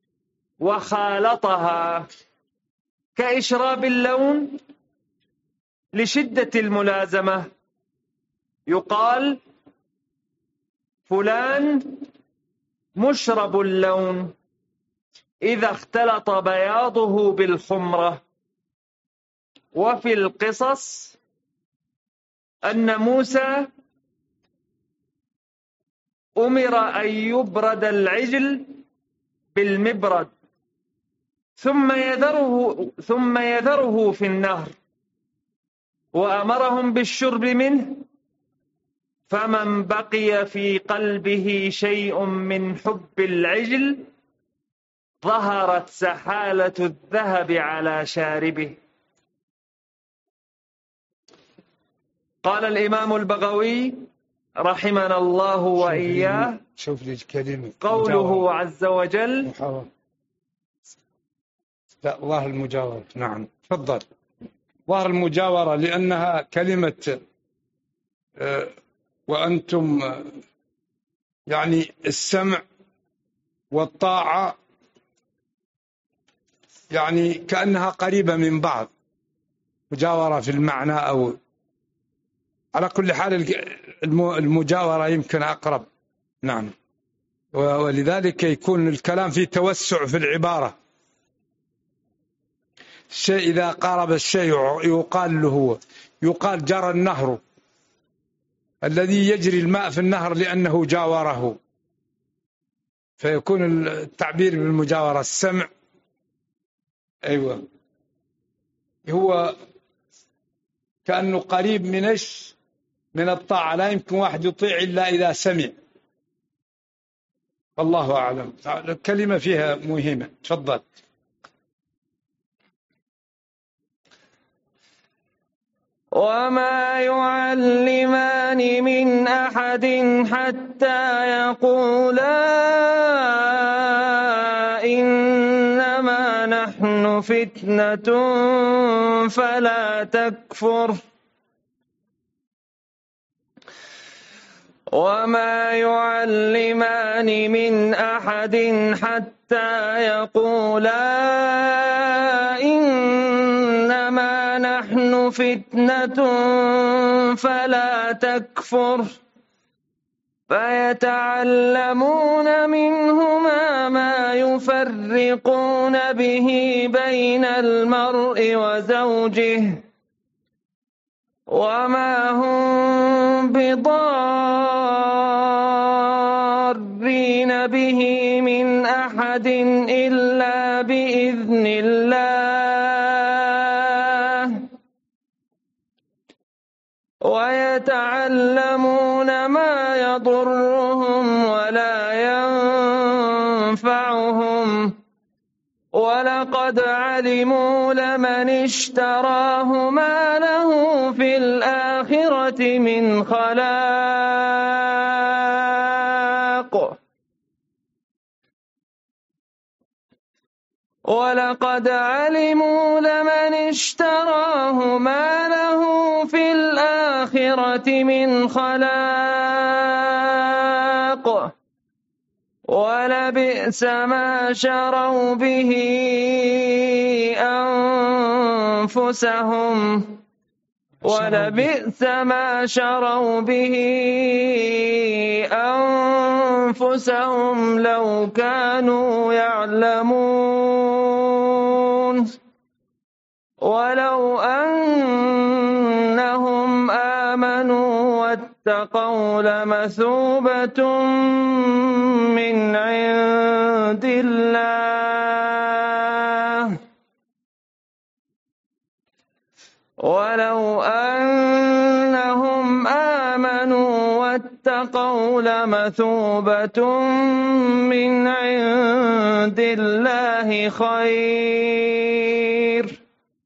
وخالطها، كإشراب اللون لشدة الملازمة. يقال فلان مشرب اللون إذا اختلط بياضه بالحمرة. وفي القصص أن موسى أمر أن يبرد العجل بالمبرد ثم يذره في النهر، وأمرهم بالشرب منه، فمن بقي في قلبه شيء من حب العجل ظهرت سحالة الذهب على شاربه. قال الإمام البغوي رحمنا الله وإياه: شوف لي كلمة قوله عز وجل: لا، ظاهر المجاورة. نعم تفضل. ظاهر المجاورة لأنها كلمة وأنتم يعني السمع والطاعة يعني كأنها قريبة من بعض، مجاورة في المعنى، أو على كل حال المجاورة يمكن أقرب. نعم، ولذلك يكون الكلام فيه توسع في العبارة. الشيء إذا قارب الشيء يقال جرى النهر، الذي يجري الماء في النهر لأنه جاوره، فيكون التعبير بالمجاورة السمع. أيوة، هو كأنه قريب من الطاعة. لا يمكن واحد يطيع إلا إذا سمع. والله أعلم. الكلمة فيها مهمة. تفضل. وما يعلمان من أحد حتى يقولا إنما نحن فتنة فلا تكفر. وما يعلمان من أحد حتى يقولا إنما نحن فتنة فلا تكفر، فيتعلمون منهما ما يفرقون به بين المرء وزوجه، وما هم بضارين به من أحد إلا بإذن الله، ويتعلمون ما يضرهم ولا ينفعهم، ولقد علموا لمن اشتراه ما له في الآخرة من خلاق، ولقد علموا لمن اشتراه ما له في الآخرة من خلاق، ولبئس ما شروا به أنفسهم، ولبئس ما شروا به أنفسهم لو كانوا يعلمون، ولو أنهم آمنوا واتقوا لمثوبة من عند الله، ولو أنهم آمنوا اتقوا لمثوبة من عند الله خير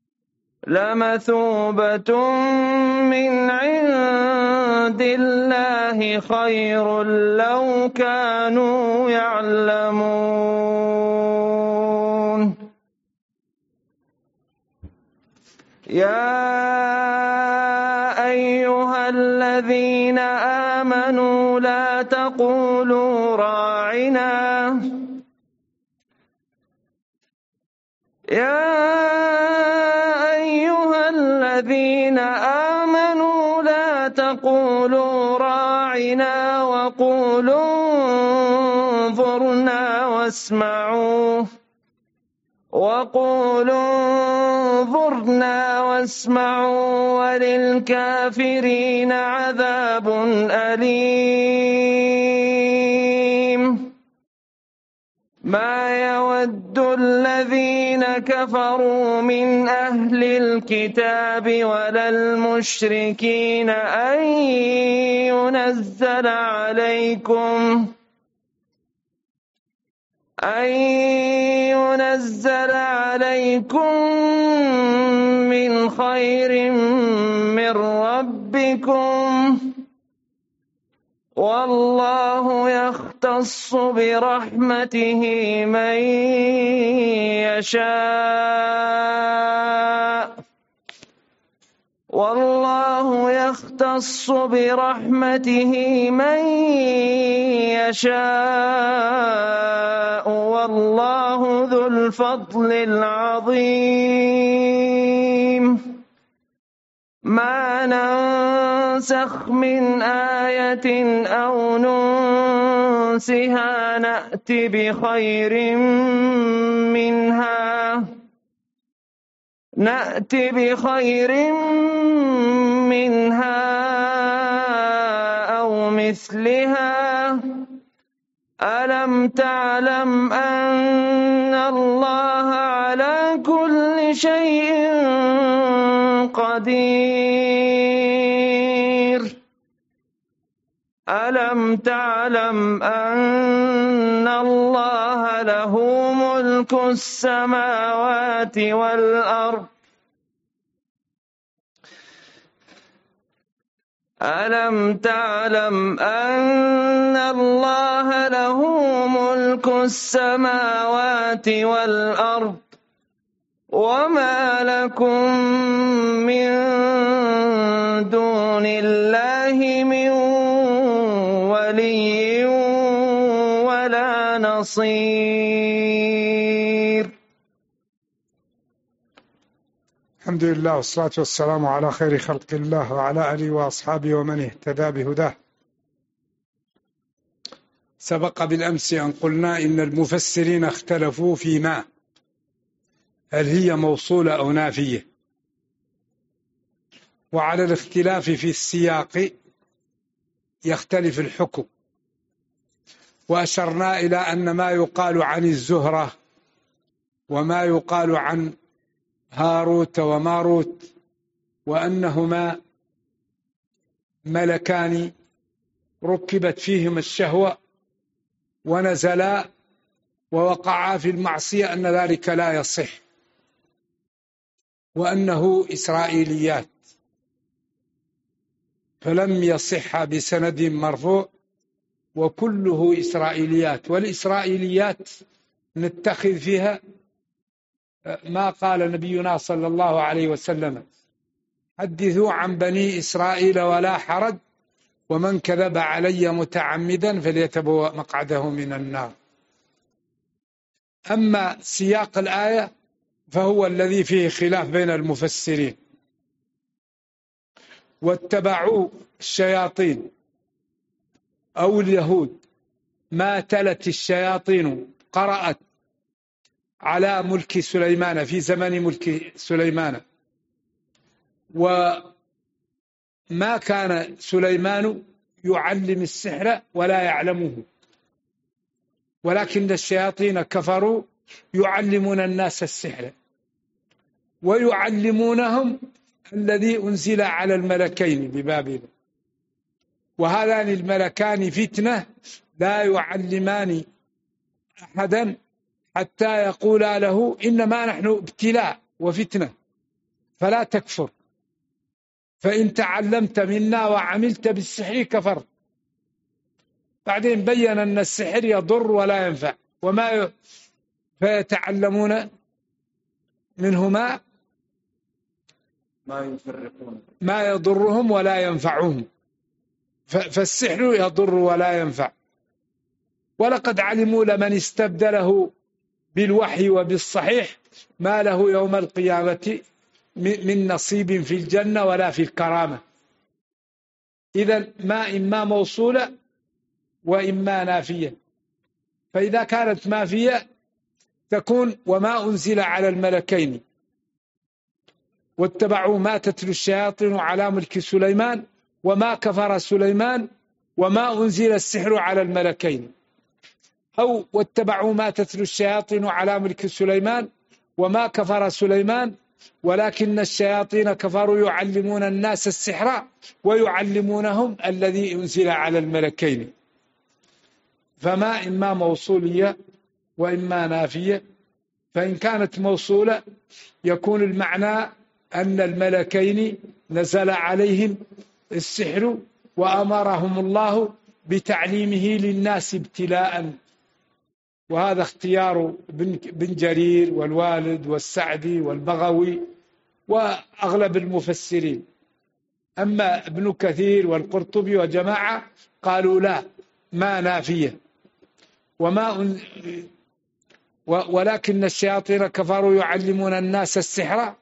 لو كانوا يعلمون. يا أيها الذين آمنوا لا تقولوا راعنا وقولوا انظرنا واسمعوا وللكافرين عذاب أليم. ما يود الذين كفروا من أهل الكتاب ولا المشركين أن ينزل عليكم من خير من ربكم والله يختص برحمته من يشاء والله ذو الفضل العظيم. ما ننسخ من آية أو ننسها نأت بخير منها أو مثلها. ألم تعلم أن الله على كل شيء قدير. ألم تعلم أن الله له ملك السماوات والأرض ألم تعلم أن الله له ملك السماوات والأرض وما لكم من دون الله من ولي ولا نصير. الحمد لله والصلاة والسلام على خير خلق الله وعلى آله وأصحابه ومن اهتدى بهداه. سبق بالأمس أن قلنا إن المفسرين اختلفوا فيما هل هي موصولة أو نافية، وعلى الاختلاف في السياق يختلف الحكم. وأشرنا إلى أن ما يقال عن الزهرة وما يقال عن هاروت وماروت وأنهما ملكان ركبت فيهما الشهوة ونزلا ووقعا في المعصية أن ذلك لا يصح، وأنه إسرائيليات فلم يصح بسند مرفوع، وكله إسرائيليات. والإسرائيليات نتخذ فيها ما قال نبينا صلى الله عليه وسلم: حدثوا عن بني إسرائيل ولا حرج، ومن كذب علي متعمدا فليتبوأ مقعده من النار. أما سياق الآية فهو الذي فيه خلاف بين المفسرين. واتبعوا الشياطين أو اليهود ما تلت الشياطين قرأت على ملك سليمان في زمن ملك سليمان، وما كان سليمان يعلم السحر ولا يعلمه، ولكن الشياطين كفروا يعلمون الناس السحر ويعلمونهم الذي أنزل على الملكين ببابل. وهذان الملكان فتنة لا يعلمان أحدا حتى يقولا له إنما نحن ابتلاء وفتنة فلا تكفر، فإن تعلمت منا وعملت بالسحر كفرت. بعدين بين أن السحر يضر ولا ينفع، فيتعلمون منهما ما يضرهم ولا ينفعهم، فالسحر يضر ولا ينفع. ولقد علموا لمن استبدله بالوحي وبالصحيح ما له يوم القيامة من نصيب في الجنة ولا في الكرامة. إذن ما إما موصولة وإما نافية، فإذا كانت نافية تكون وما أنزل على الملكين واتبعوا ما تتلو الشياطين على ملك سليمان وما كفر سليمان وما أنزل السحر على الملكين، أو واتبعوا ما تتلو الشياطين على ملك سليمان وما كفر سليمان ولكن الشياطين كفروا يعلمون الناس السحر ويعلمونهم الذي أنزل على الملكين. فما إما موصولية وإما نافية. فإن كانت موصولة يكون المعنى أن الملكين نزل عليهم السحر وأمرهم الله بتعليمه للناس ابتلاء، وهذا اختيار بن جرير والوالد والسعدي والبغوي وأغلب المفسرين. أما ابن كثير والقرطبي وجماعة قالوا لا، ما نافية ولكن الشياطين كفروا يعلمون الناس السحر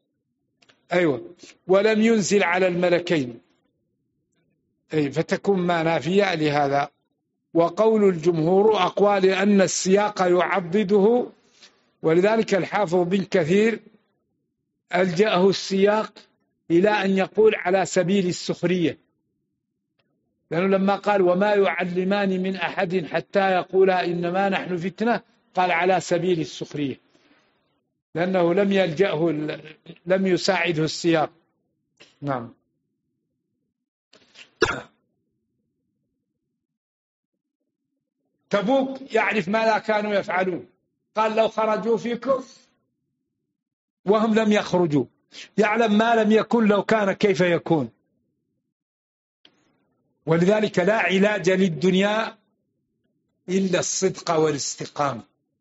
ولم ينزل على الملكين، فتكون ما نافية لهذا. وقول الجمهور أقوى لأن السياق يعضده، ولذلك الحافظ بن كثير ألجأه السياق إلى أن يقول على سبيل السخرية، لأنه لما قال وما يعلمان من أحد حتى يقولا إنما نحن فتنة قال على سبيل السخرية، لأنه لم يساعده السياق. نعم. تبوك يعرف ماذا كانوا يفعلون، قال لو خرجوا فيكم وهم لم يخرجوا، يعلم ما لم يكن لو كان كيف يكون. ولذلك لا علاج للدنيا إلا الصدق والاستقامة.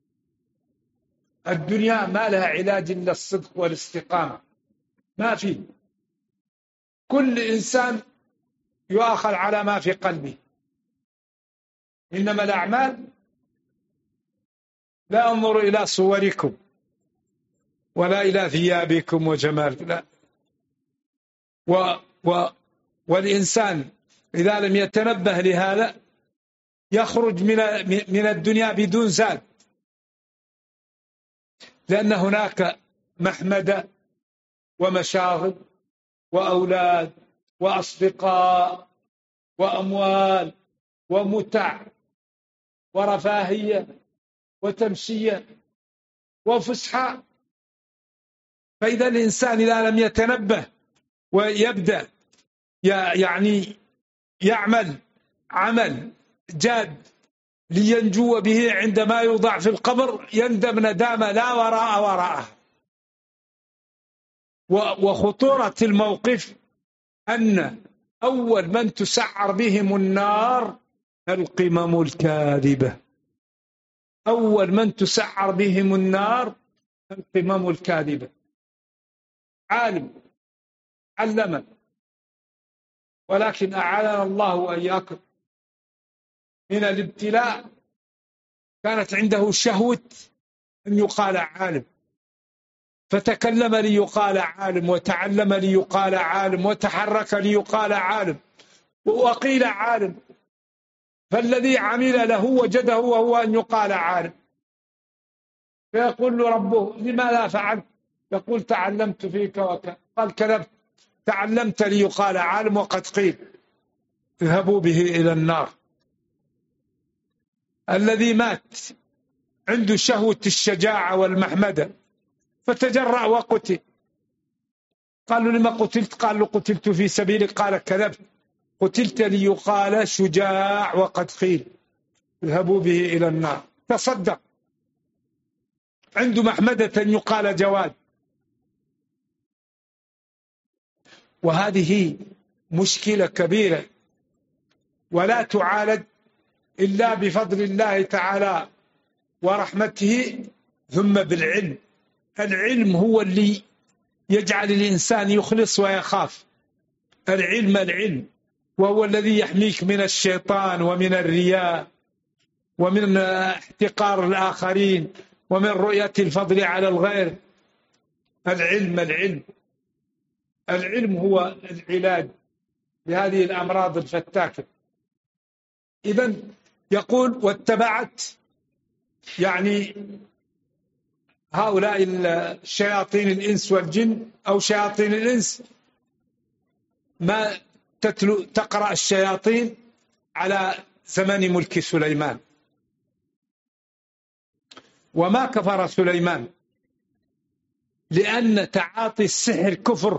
الدنيا ما لها علاج إلا الصدق والاستقامة، ما في. كل إنسان يؤاخذ على ما في قلبه، إنما الأعمال لا أنظر إلى صوركم ولا إلى ثيابكم وجمالكم، لا. والإنسان إذا لم يتنبه لهذا يخرج من الدنيا بدون زاد، لأن هناك محمدة ومشاغل وأولاد وأصدقاء وأموال ومتع ورفاهية وتمشية وفسحة. فإذا الإنسان إذا لم يتنبه ويبدأ يعني يعمل عمل جاد لينجو به عندما يوضع في القبر يندم ندامة لا وراءها. وخطورة الموقف أن أول من تسعر بهم النار القمم الكاذبة، أول من تسعر بهم النار القمم الكاذبة. عالم علم، ولكن أعاذنا الله وإياكم من الابتلاء، كانت عنده شهوة أن يقال عالم، فتكلم ليقال عالم، وتعلم ليقال عالم، وتحرك ليقال عالم، وقيل عالم، فالذي عمل له وجده وهو أن يقال عالم. فيقول له ربه لماذا فعلت؟ يقول تعلمت فيك قال كذبت، تعلمت ليقال عالم وقد قيل اذهبوا به إلى النار. الذي مات عنده شهوة الشجاعة والمحمدة فتجرأ وقتل، قالوا لما قتلت؟ قال له قتلت في سبيلك، قال كذبت، قتلت ليقال شجاع وقد قيل اذهبوا به إلى النار. تصدق. عنده محمدة يقال جواد. وهذه مشكلة كبيرة ولا تعالج إلا بفضل الله تعالى ورحمته ثم بالعلم. العلم هو اللي يجعل الإنسان يخلص ويخاف. العلم وهو الذي يحميك من الشيطان ومن الرياء ومن احتقار الآخرين ومن رؤية الفضل على الغير. العلم هو العلاج لهذه الأمراض الفتاكة. إذن يقول واتبعت يعني هؤلاء الشياطين الإنس والجن أو شياطين الإنس ما تقرأ الشياطين على زمن ملك سليمان. وما كفر سليمان لأن تعاطي السحر كفر.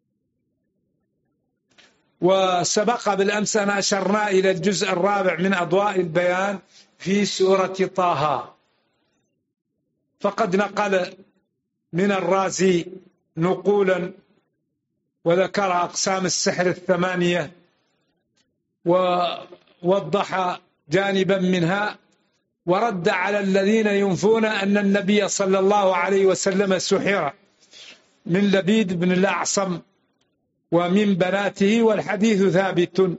وسبق بالأمس أن أشرنا إلى الجزء الرابع من أضواء البيان في سورة طه. فقد نقل من الرازي نقولا وذكر أقسام السحر الثمانية ووضح جانبا منها ورد على الذين ينفون أن النبي صلى الله عليه وسلم سحر من لبيد بن الأعصم ومن بناته والحديث ثابت.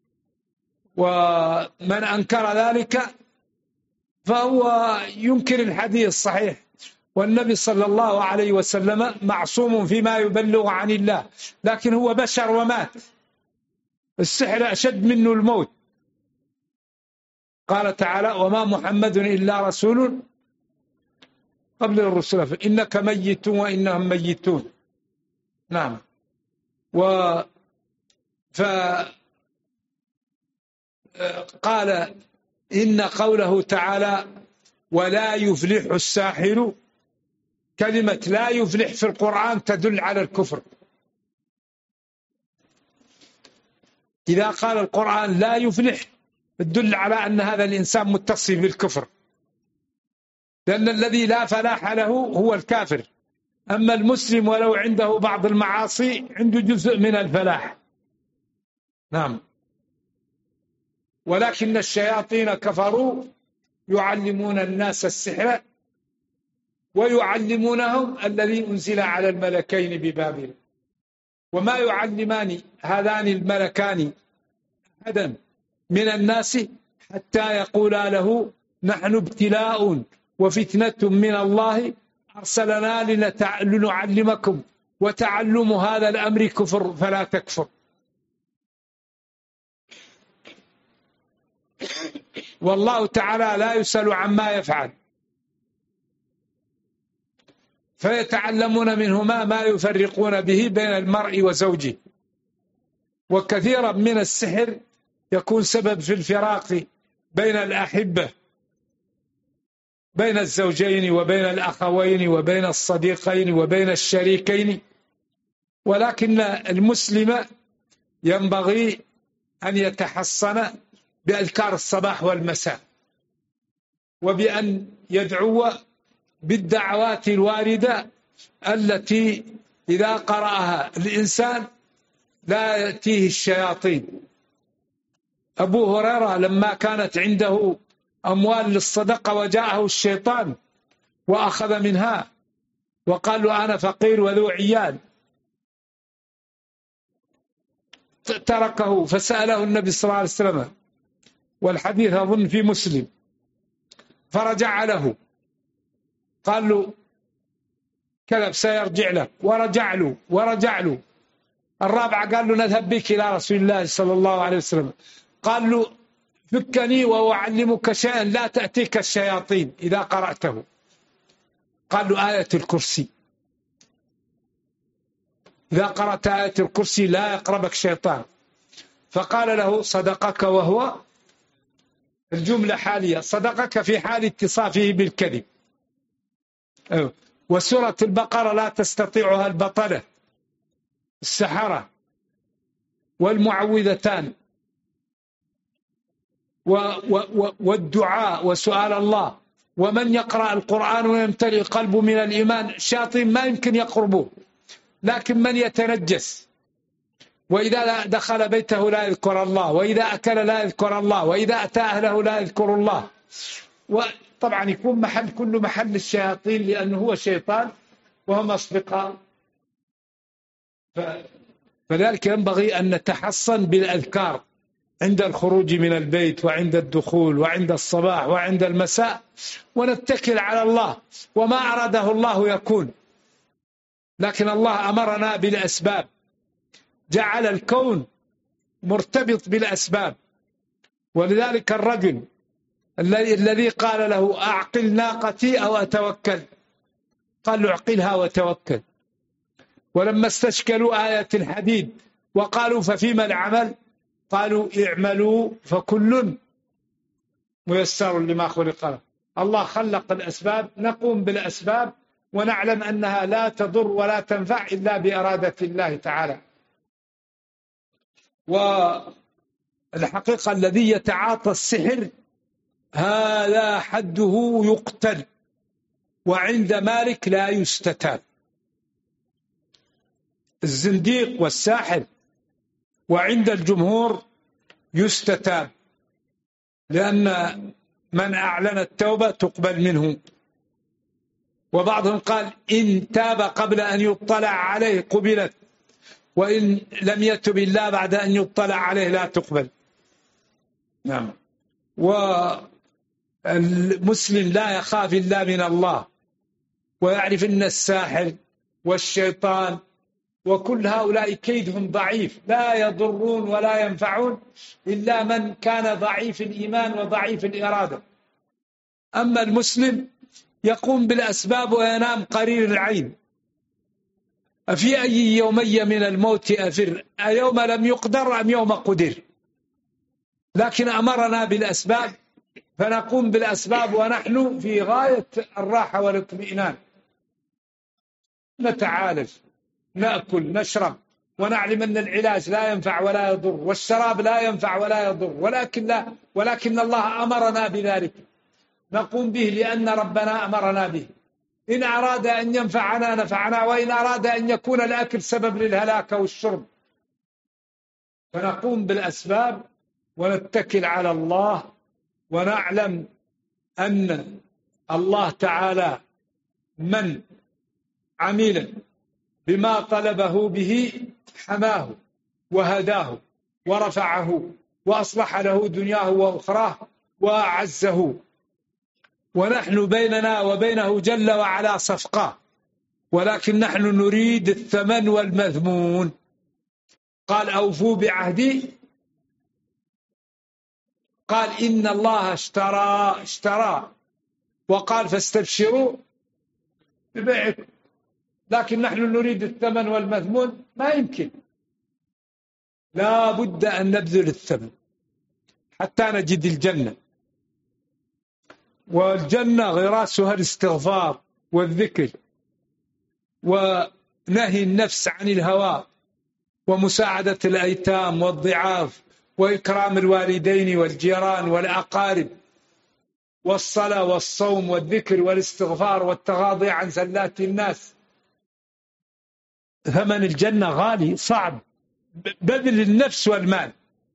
ومن أنكر ذلك فهو ينكر الحديث الصحيح. والنبي صلى الله عليه وسلم معصوم فيما يبلغ عن الله لكن هو بشر ومات. السحر أشد منه الموت. قال تعالى وما محمد إلا رسول قبل الرسل إنك ميت وإنهم ميتون. نعم. فقال إن قوله تعالى ولا يفلح الساحر، كلمة لا يفلح في القرآن تدل على الكفر. إذا قال القرآن لا يفلح تدل على أن هذا الإنسان متصف بالكفر، لأن الذي لا فلاح له هو الكافر. أما المسلم ولو عنده بعض المعاصي عنده جزء من الفلاح. نعم. ولكن الشياطين كفروا يعلمون الناس السحر ويعلمونهم الذي أنزل على الملكين ببابل وما يعلمان هذان الملكان أحدا من الناس حتى يقولا له نحن ابتلاء وفتنة من الله أرسلنا لنعلمكم وتعلم هذا الأمر كفر فلا تكفر. والله تعالى لا يسأل عما يفعل فيتعلمون منهما ما يفرقون به بين المرء وزوجه. وكثيرا من السحر يكون سبب في الفراق بين الأحبة، بين الزوجين وبين الأخوين وبين الصديقين وبين الشريكين. ولكن المسلم ينبغي أن يتحصن بأذكار الصباح والمساء وبأن يدعو بالدعوات الواردة التي إذا قرأها الإنسان لا يأتيه الشياطين. أبو هريرة لما كانت عنده أموال للصدقة وجاءه الشيطان وأخذ منها وقال له أنا فقير وذو عيال، تركه فسأله النبي صلى الله عليه وسلم والحديث أظن في مسلم، فرجع له قال له كذب سيرجع له، ورجع له الرابع قال له نذهب بك إلى رسول الله صلى الله عليه وسلم، قال له فكني وأعلمك شيئا لا تأتيك الشياطين إذا قرأته. قال له آية الكرسي، إذا قرأت آية الكرسي لا يقربك شيطان. فقال له صدقك، وهو الجملة حالية، صدقك في حال اتصافه بالكذب. وسورة البقرة لا تستطيعها البطلة السحرة، والمعوذتان والدعاء وسؤال الله. ومن يقرأ القرآن ويمتلئ قلبه من الإيمان، الشياطين ما يمكن يقربوه. لكن من يتنجس وإذا دخل بيته لا يذكر الله، وإذا أكل لا يذكر الله، وإذا أتى أهله لا يذكر الله، وطبعا يكون محل كل محل الشياطين، لأنه هو شيطان وهم أصدقاء. فلذلك ينبغي أن نتحصن بالأذكار عند الخروج من البيت، وعند الدخول، وعند الصباح، وعند المساء، ونتكل على الله، وما أراده الله يكون. لكن الله أمرنا بالأسباب، جعل الكون مرتبط بالأسباب. ولذلك الرجل الذي قال له أعقل ناقتي أو أتوكل، قال له اعقلها وتوكل. ولما استشكلوا آية الحديد وقالوا ففيما العمل، قالوا اعملوا فكل ميسر لما خلق له. الله خلق الأسباب، نقوم بالأسباب ونعلم أنها لا تضر ولا تنفع إلا بإرادة الله تعالى. والحقيقة الذي يتعاطى السحر هذا حده يقتل، وعند مالك لا يستتاب. الزنديق والساحر، وعند الجمهور يستتاب، لأن من أعلن التوبة تقبل منه. وبعضهم قال إن تاب قبل أن يطلع عليه قبلت، وإن لم يتب الله بعد أن يطلع عليه لا تقبل. نعم. والمسلم لا يخاف إلا من الله، ويعرف أن الساحر والشيطان وكل هؤلاء كيدهم ضعيف، لا يضرون ولا ينفعون إلا من كان ضعيف الإيمان وضعيف الإرادة. أما المسلم يقوم بالأسباب وينام قرير العين. أفي أي يومي من الموت أفر، أيوم لم يقدر أم يوم قدر؟ لكن أمرنا بالأسباب، فنقوم بالأسباب ونحن في غاية الراحة والاطمئنان. نتعالج، نأكل، نشرب، ونعلم أن العلاج لا ينفع ولا يضر، والشراب لا ينفع ولا يضر، ولكن الله أمرنا بذلك، نقوم به لأن ربنا أمرنا به. إن أراد أن ينفعنا نفعنا، وإن أراد أن يكون الأكل سبب للهلاك والشرب، فنقوم بالأسباب ونتكل على الله، ونعلم أن الله تعالى من عمل بما طلبه به حماه وهداه ورفعه وأصلح له دنياه وأخراه وأعزه. ونحن بيننا وبينه جل وعلا صفقة، ولكن نحن نريد الثمن والمذمون. قال أوفوا بعهدي، قال إن الله اشترى، وقال فاستبشروا ببيعكم. لكن نحن نريد الثمن والمذمون، ما يمكن، لا بد أن نبذل الثمن حتى نجد الجنة. والجنة غراسها الاستغفار والذكر، ونهي النفس عن الهوى، ومساعدة الأيتام والضعاف، وإكرام الوالدين والجيران والأقارب، والصلاة والصوم والذكر والاستغفار والتغاضي عن زلات الناس. ثمن الجنة غالي صعب، بذل النفس والمال.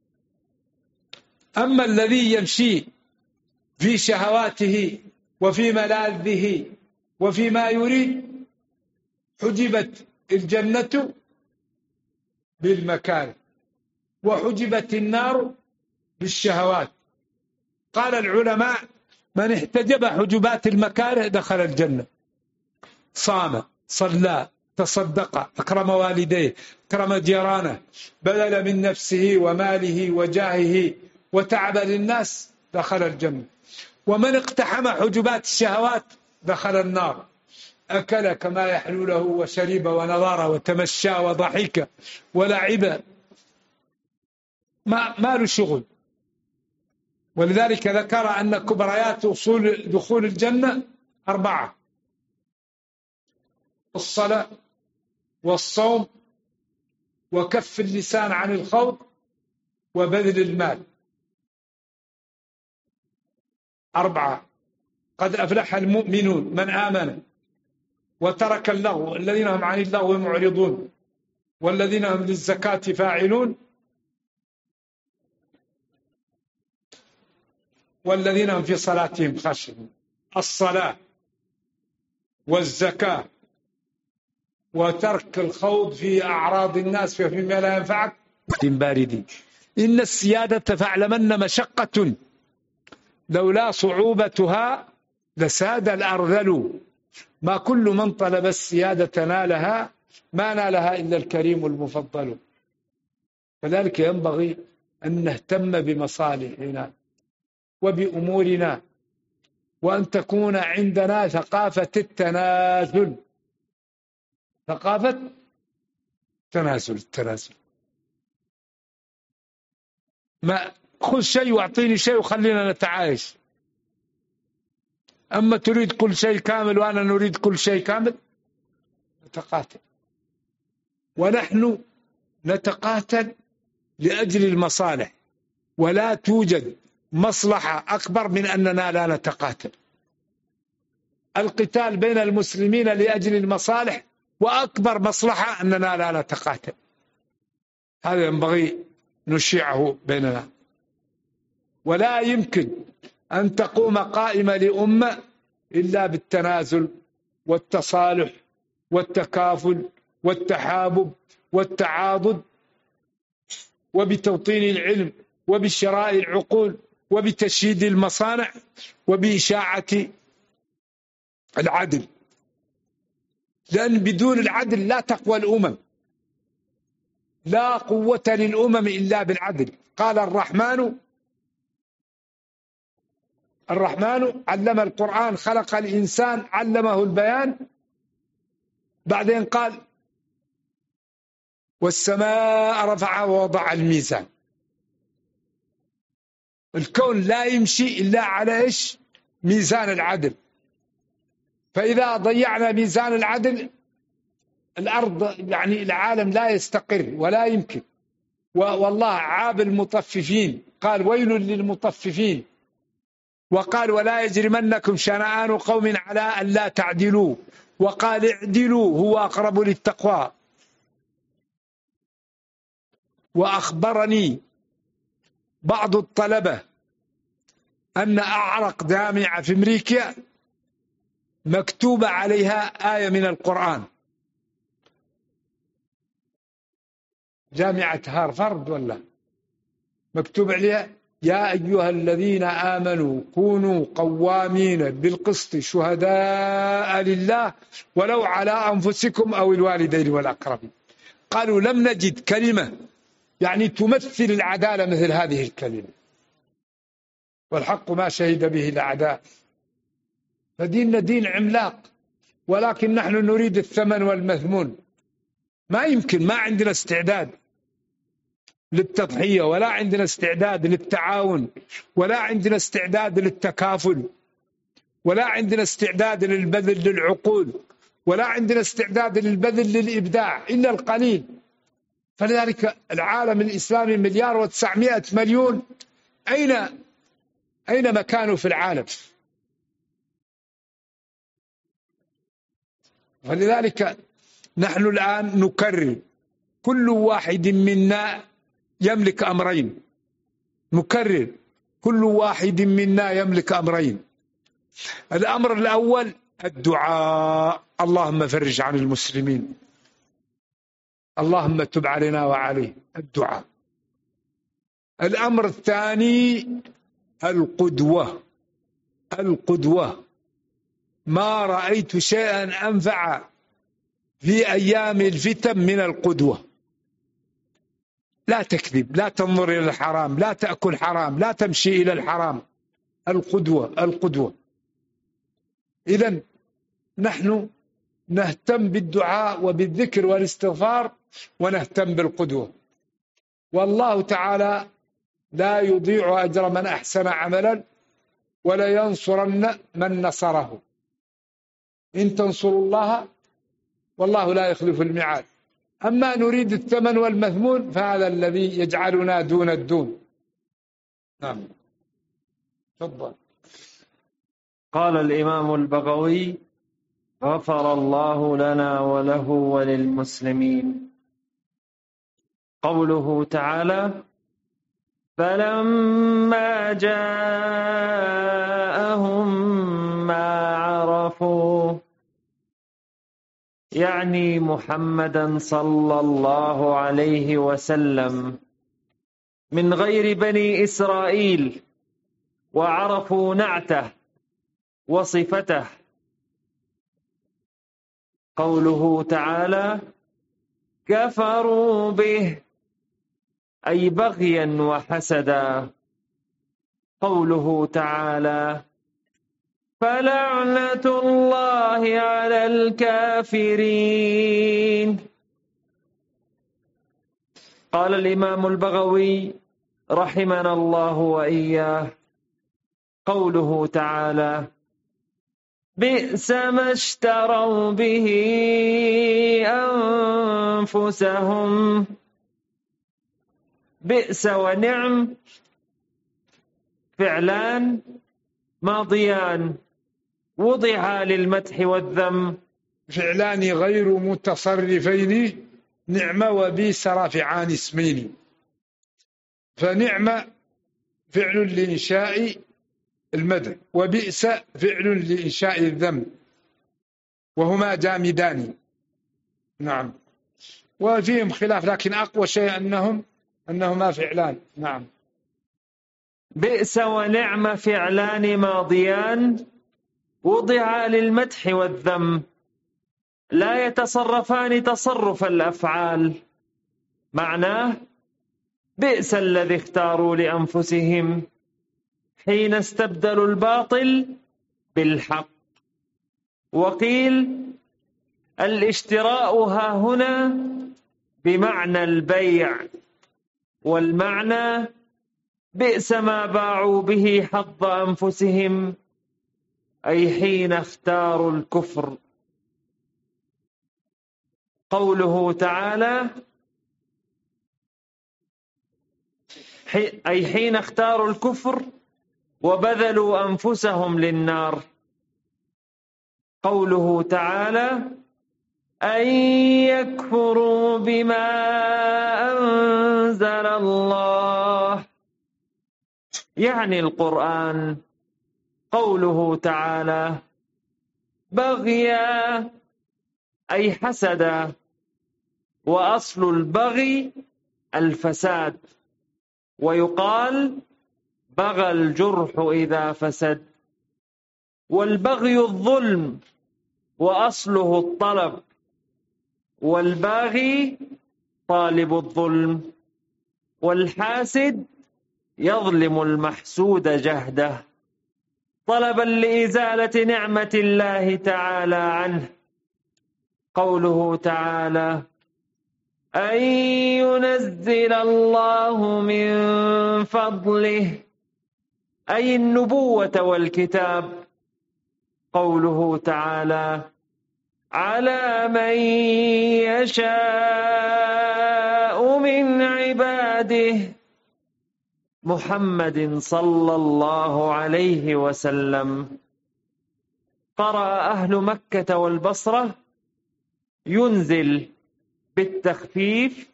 أما الذي يمشي في شهواته وفي ملاذه وفيما يريد، حجبت الجنة بالمكاره، وحجبت النار بالشهوات. قال العلماء من احتجب حجبات المكاره دخل الجنة، صام، صلى، تصدق، أكرم والديه، أكرم جيرانه، بذل من نفسه وماله وجاهه وتعب للناس، دخل الجنة. ومن اقتحم حجبات الشهوات دخل النار، أكل كما يحلو له، وشرب ونظر وتمشى وضحك ولعب، ما له شغل. ولذلك ذكر أن كبريات أصول دخول الجنة 4: الصلاة، والصوم، وكف اللسان عن الخوض، وبذل المال. 4: قد أفلح المؤمنون من آمن وترك اللغو الذين هم عن اللغو معرضون والذين هم للزكاة فاعلون والذين هم في صلاتهم خاشعون. الصلاة والزكاة وترك الخوض في أعراض الناس فيما لا ينفعك باردين. إن السيادة فاعلمن مشقة لولا صعوبتها لساد الأرذل. ما كل من طلب السيادة نالها ما نالها إلا الكريم المفضل. فذلك ينبغي أن نهتم بمصالحنا وبأمورنا وأن تكون عندنا ثقافة التنازل. ثقافة التنازل. ما خذ شيء واعطيني شيء وخلينا نتعايش. أما تريد كل شيء كامل وأنا نريد كل شيء كامل نتقاتل. ونحن نتقاتل لأجل المصالح ولا توجد مصلحة أكبر من أننا لا نتقاتل. القتال بين المسلمين لأجل المصالح وأكبر مصلحة أننا لا نتقاتل. هذا ينبغي نشيعه بيننا. ولا يمكن أن تقوم قائمة لأمة إلا بالتنازل والتصالح والتكافل والتحابب والتعاضد وبتوطين العلم وبشراء العقول وبتشييد المصانع وبإشاعة العدل. لأن بدون العدل لا تقوى الأمم. لا قوة للأمم إلا بالعدل. قال الرحمن علم القرآن خلق الإنسان علمه البيان. بعدين قال والسماء رفعها ووضع الميزان. الكون لا يمشي إلا على إيش؟ ميزان العدل. فإذا ضيعنا ميزان العدل الأرض يعني العالم لا يستقر ولا يمكن. والله عاب المطففين قال ويل للمطففين. وقال ولا يجرمنكم شنآن قوم على أن لا تعدلوا وقال اعدلوا هو أقرب للتقوى. وأخبرني بعض الطلبة أن أعرق جامعة في أمريكا مكتوب عليها آية من القرآن. جامعة هارفارد ولا مكتوب عليها يا أيها الذين آمنوا كونوا قوامين بالقسط شهداء لله ولو على أنفسكم أو الوالدين والأقربين. قالوا لم نجد كلمة يعني تمثل العدالة مثل هذه الكلمة. والحق ما شهد به الأعداء. فديننا دين عملاق ولكن نحن نريد الثمن والمثمون. ما يمكن. ما عندنا استعداد للتضحية ولا عندنا استعداد للتعاون ولا عندنا استعداد للتكافل ولا عندنا استعداد للبذل للعقول ولا عندنا استعداد للبذل للإبداع إلا القليل. فلذلك العالم الإسلامي 1,900,000,000 أين مكانه في العالم؟ فلذلك نحن الآن نكرر كل واحد منا يملك أمرين. نكرر كل واحد منا يملك أمرين. الأمر الأول الدعاء اللهم فرج عن المسلمين اللهم تب علينا وعليه. الدعاء. الأمر الثاني القدوة. ما رأيت شيئا أنفع في أيام الفتن من القدوة. لا تكذب لا تنظر إلى الحرام لا تأكل حرام لا تمشي إلى الحرام. القدوة. إذن نحن نهتم بالدعاء وبالذكر والاستغفار ونهتم بالقدوة. والله تعالى لا يضيع أجر من أحسن عملا ولا ينصرن من نصره. إن تنصروا الله والله لا يخلف الميعاد. أما نريد الثمن والمثمون فهذا الذي يجعلنا دون الدون. نعم تفضل. قال الإمام البغوي: غفر الله لنا وله وللمسلمين. قوله تعالى: فلما جاءهم ما عرفوا، يعني محمدا صلى الله عليه وسلم من غير بني إسرائيل، وعرفوا نعته وصفته. قوله تعالى: كفروا به، أي بغيا وحسدا. قوله تعالى: فلعنة الله على الكافرين. قال الإمام البغوي رحمنا الله وإياه: قوله تعالى: بئس ما اشتروا به أنفسهم. بئس ونعم فعلان ماضيان وضعا للمدح والذم، فعلان غير متصرفين، نعم وبئس رافعان اسمين. فنعم فعل لإنشاء المدح، وبئس فعل لإنشاء الذم، وهما جامدان. نعم، وفيهم خلاف، لكن أقوى شيء أنهما فعلان. نعم. بئس ونعم فعلان ماضيان وضعا للمدح والذم، لا يتصرفان تصرف الأفعال. معناه: بئس الذي اختاروا لأنفسهم حين استبدلوا الباطل بالحق. وقيل: الاشتراء ها هنا بمعنى البيع، والمعنى: بئس ما باعوا به حظ أنفسهم، أي حين اختاروا الكفر. قوله تعالى: أي حين اختاروا الكفر وبذلوا أنفسهم للنار. قوله تعالى: أن يكفروا بما أنزل الله، يعني القرآن. قوله تعالى: بغيا، أي حسدا، وأصل البغي الفساد، ويقال: بغى الجرح إذا فسد. والبغي الظلم، وأصله الطلب، والباغي طالب الظلم، والحاسد يظلم المحسود جهده طلبا لإزالة نعمة الله تعالى عنه. قوله تعالى: أن ينزل الله من فضله، أي النبوة والكتاب. قوله تعالى: على من يشاء من عباده، محمد صلى الله عليه وسلم. قرأ أهل مكة والبصرة ينزل بالتخفيف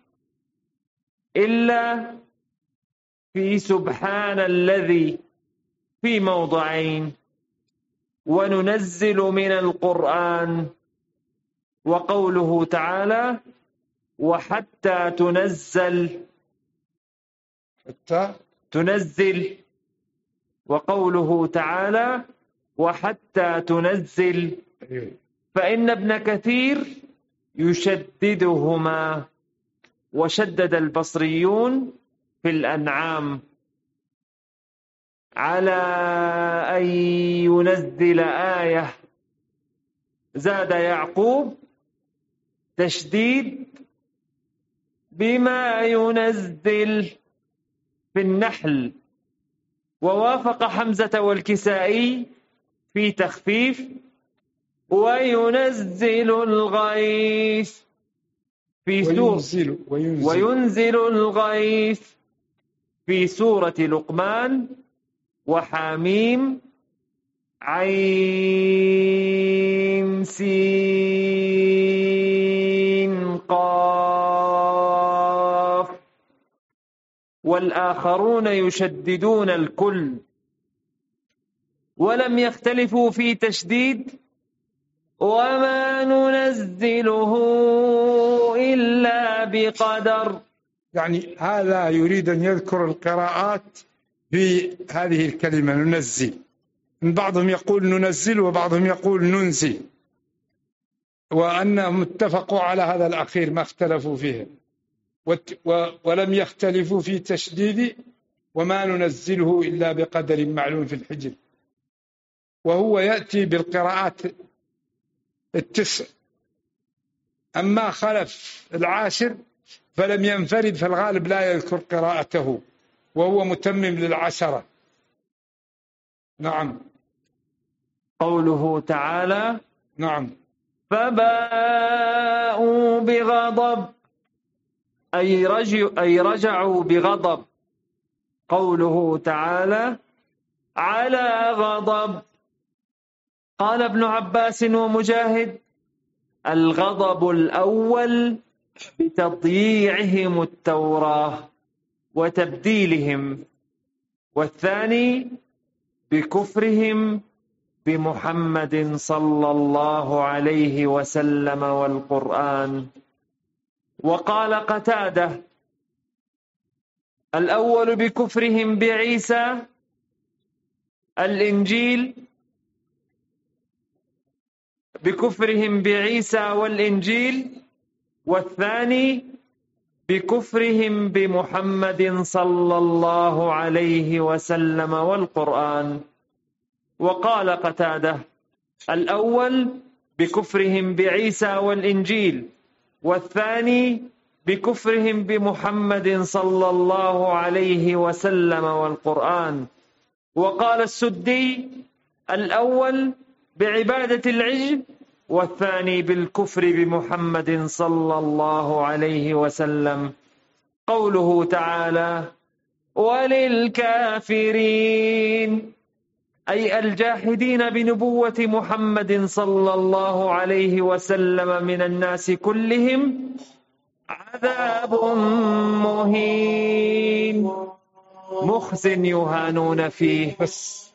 إلا في سبحان الذي في موضعين: وننزل من القرآن، وقوله تعالى: وحتى تنزل، وقوله تعالى: وحتى تنزل. فإن ابن كثير يشددهما، وشدد البصريون في الأنعام على أن ينزل آية. زاد يعقوب تشديد بما ينزل في النحل، ووافق حمزة والكسائي في تخفيف وينزل الغيث في وينزل الغيث في سورة لقمان وحاميم عين سين قاف، والآخرون يشددون الكل ولم يختلفوا في تشديد وما ننزله إلا بقدر. يعني هذا يريد أن يذكر القراءات في هذه الكلمة ننزل. بعضهم يقول ننزل وبعضهم يقول ننزل، وأنهم اتفقوا على هذا الأخير ما اختلفوا فيه، ولم يختلفوا في تشديد وما ننزله إلا بقدر معلوم في الحجر. وهو يأتي بالقراءات التسع. أما خلف العاشر فلم ينفرد، فالغالب لا يذكر قراءته، وهو متمم للعشرة. نعم. قوله تعالى نعم. فباءوا بغضب أي رجعوا بغضب. قوله تعالى على غضب. قال ابن عباس ومجاهد الغضب الأول بتضييعهم التوراة وتبديلهم، والثاني بكفرهم بمحمد صلى الله عليه وسلم والقرآن. وقال قتادة الأول بكفرهم بعيسى الإنجيل، بكفرهم بعيسى والإنجيل، والثاني بكفرهم بمحمد صلى الله عليه وسلم والقرآن. وقال قتادة الأول بكفرهم بعيسى والإنجيل، والثاني بكفرهم بمحمد صلى الله عليه وسلم والقرآن. وقال السدي الأول بعبادة العجل، والثاني بالكفر بمحمد صلى الله عليه وسلم. قوله تعالى وللكافرين أي الجاحدين بنبوة محمد صلى الله عليه وسلم من الناس كلهم عذاب مهين مخز يهانون فيه. بس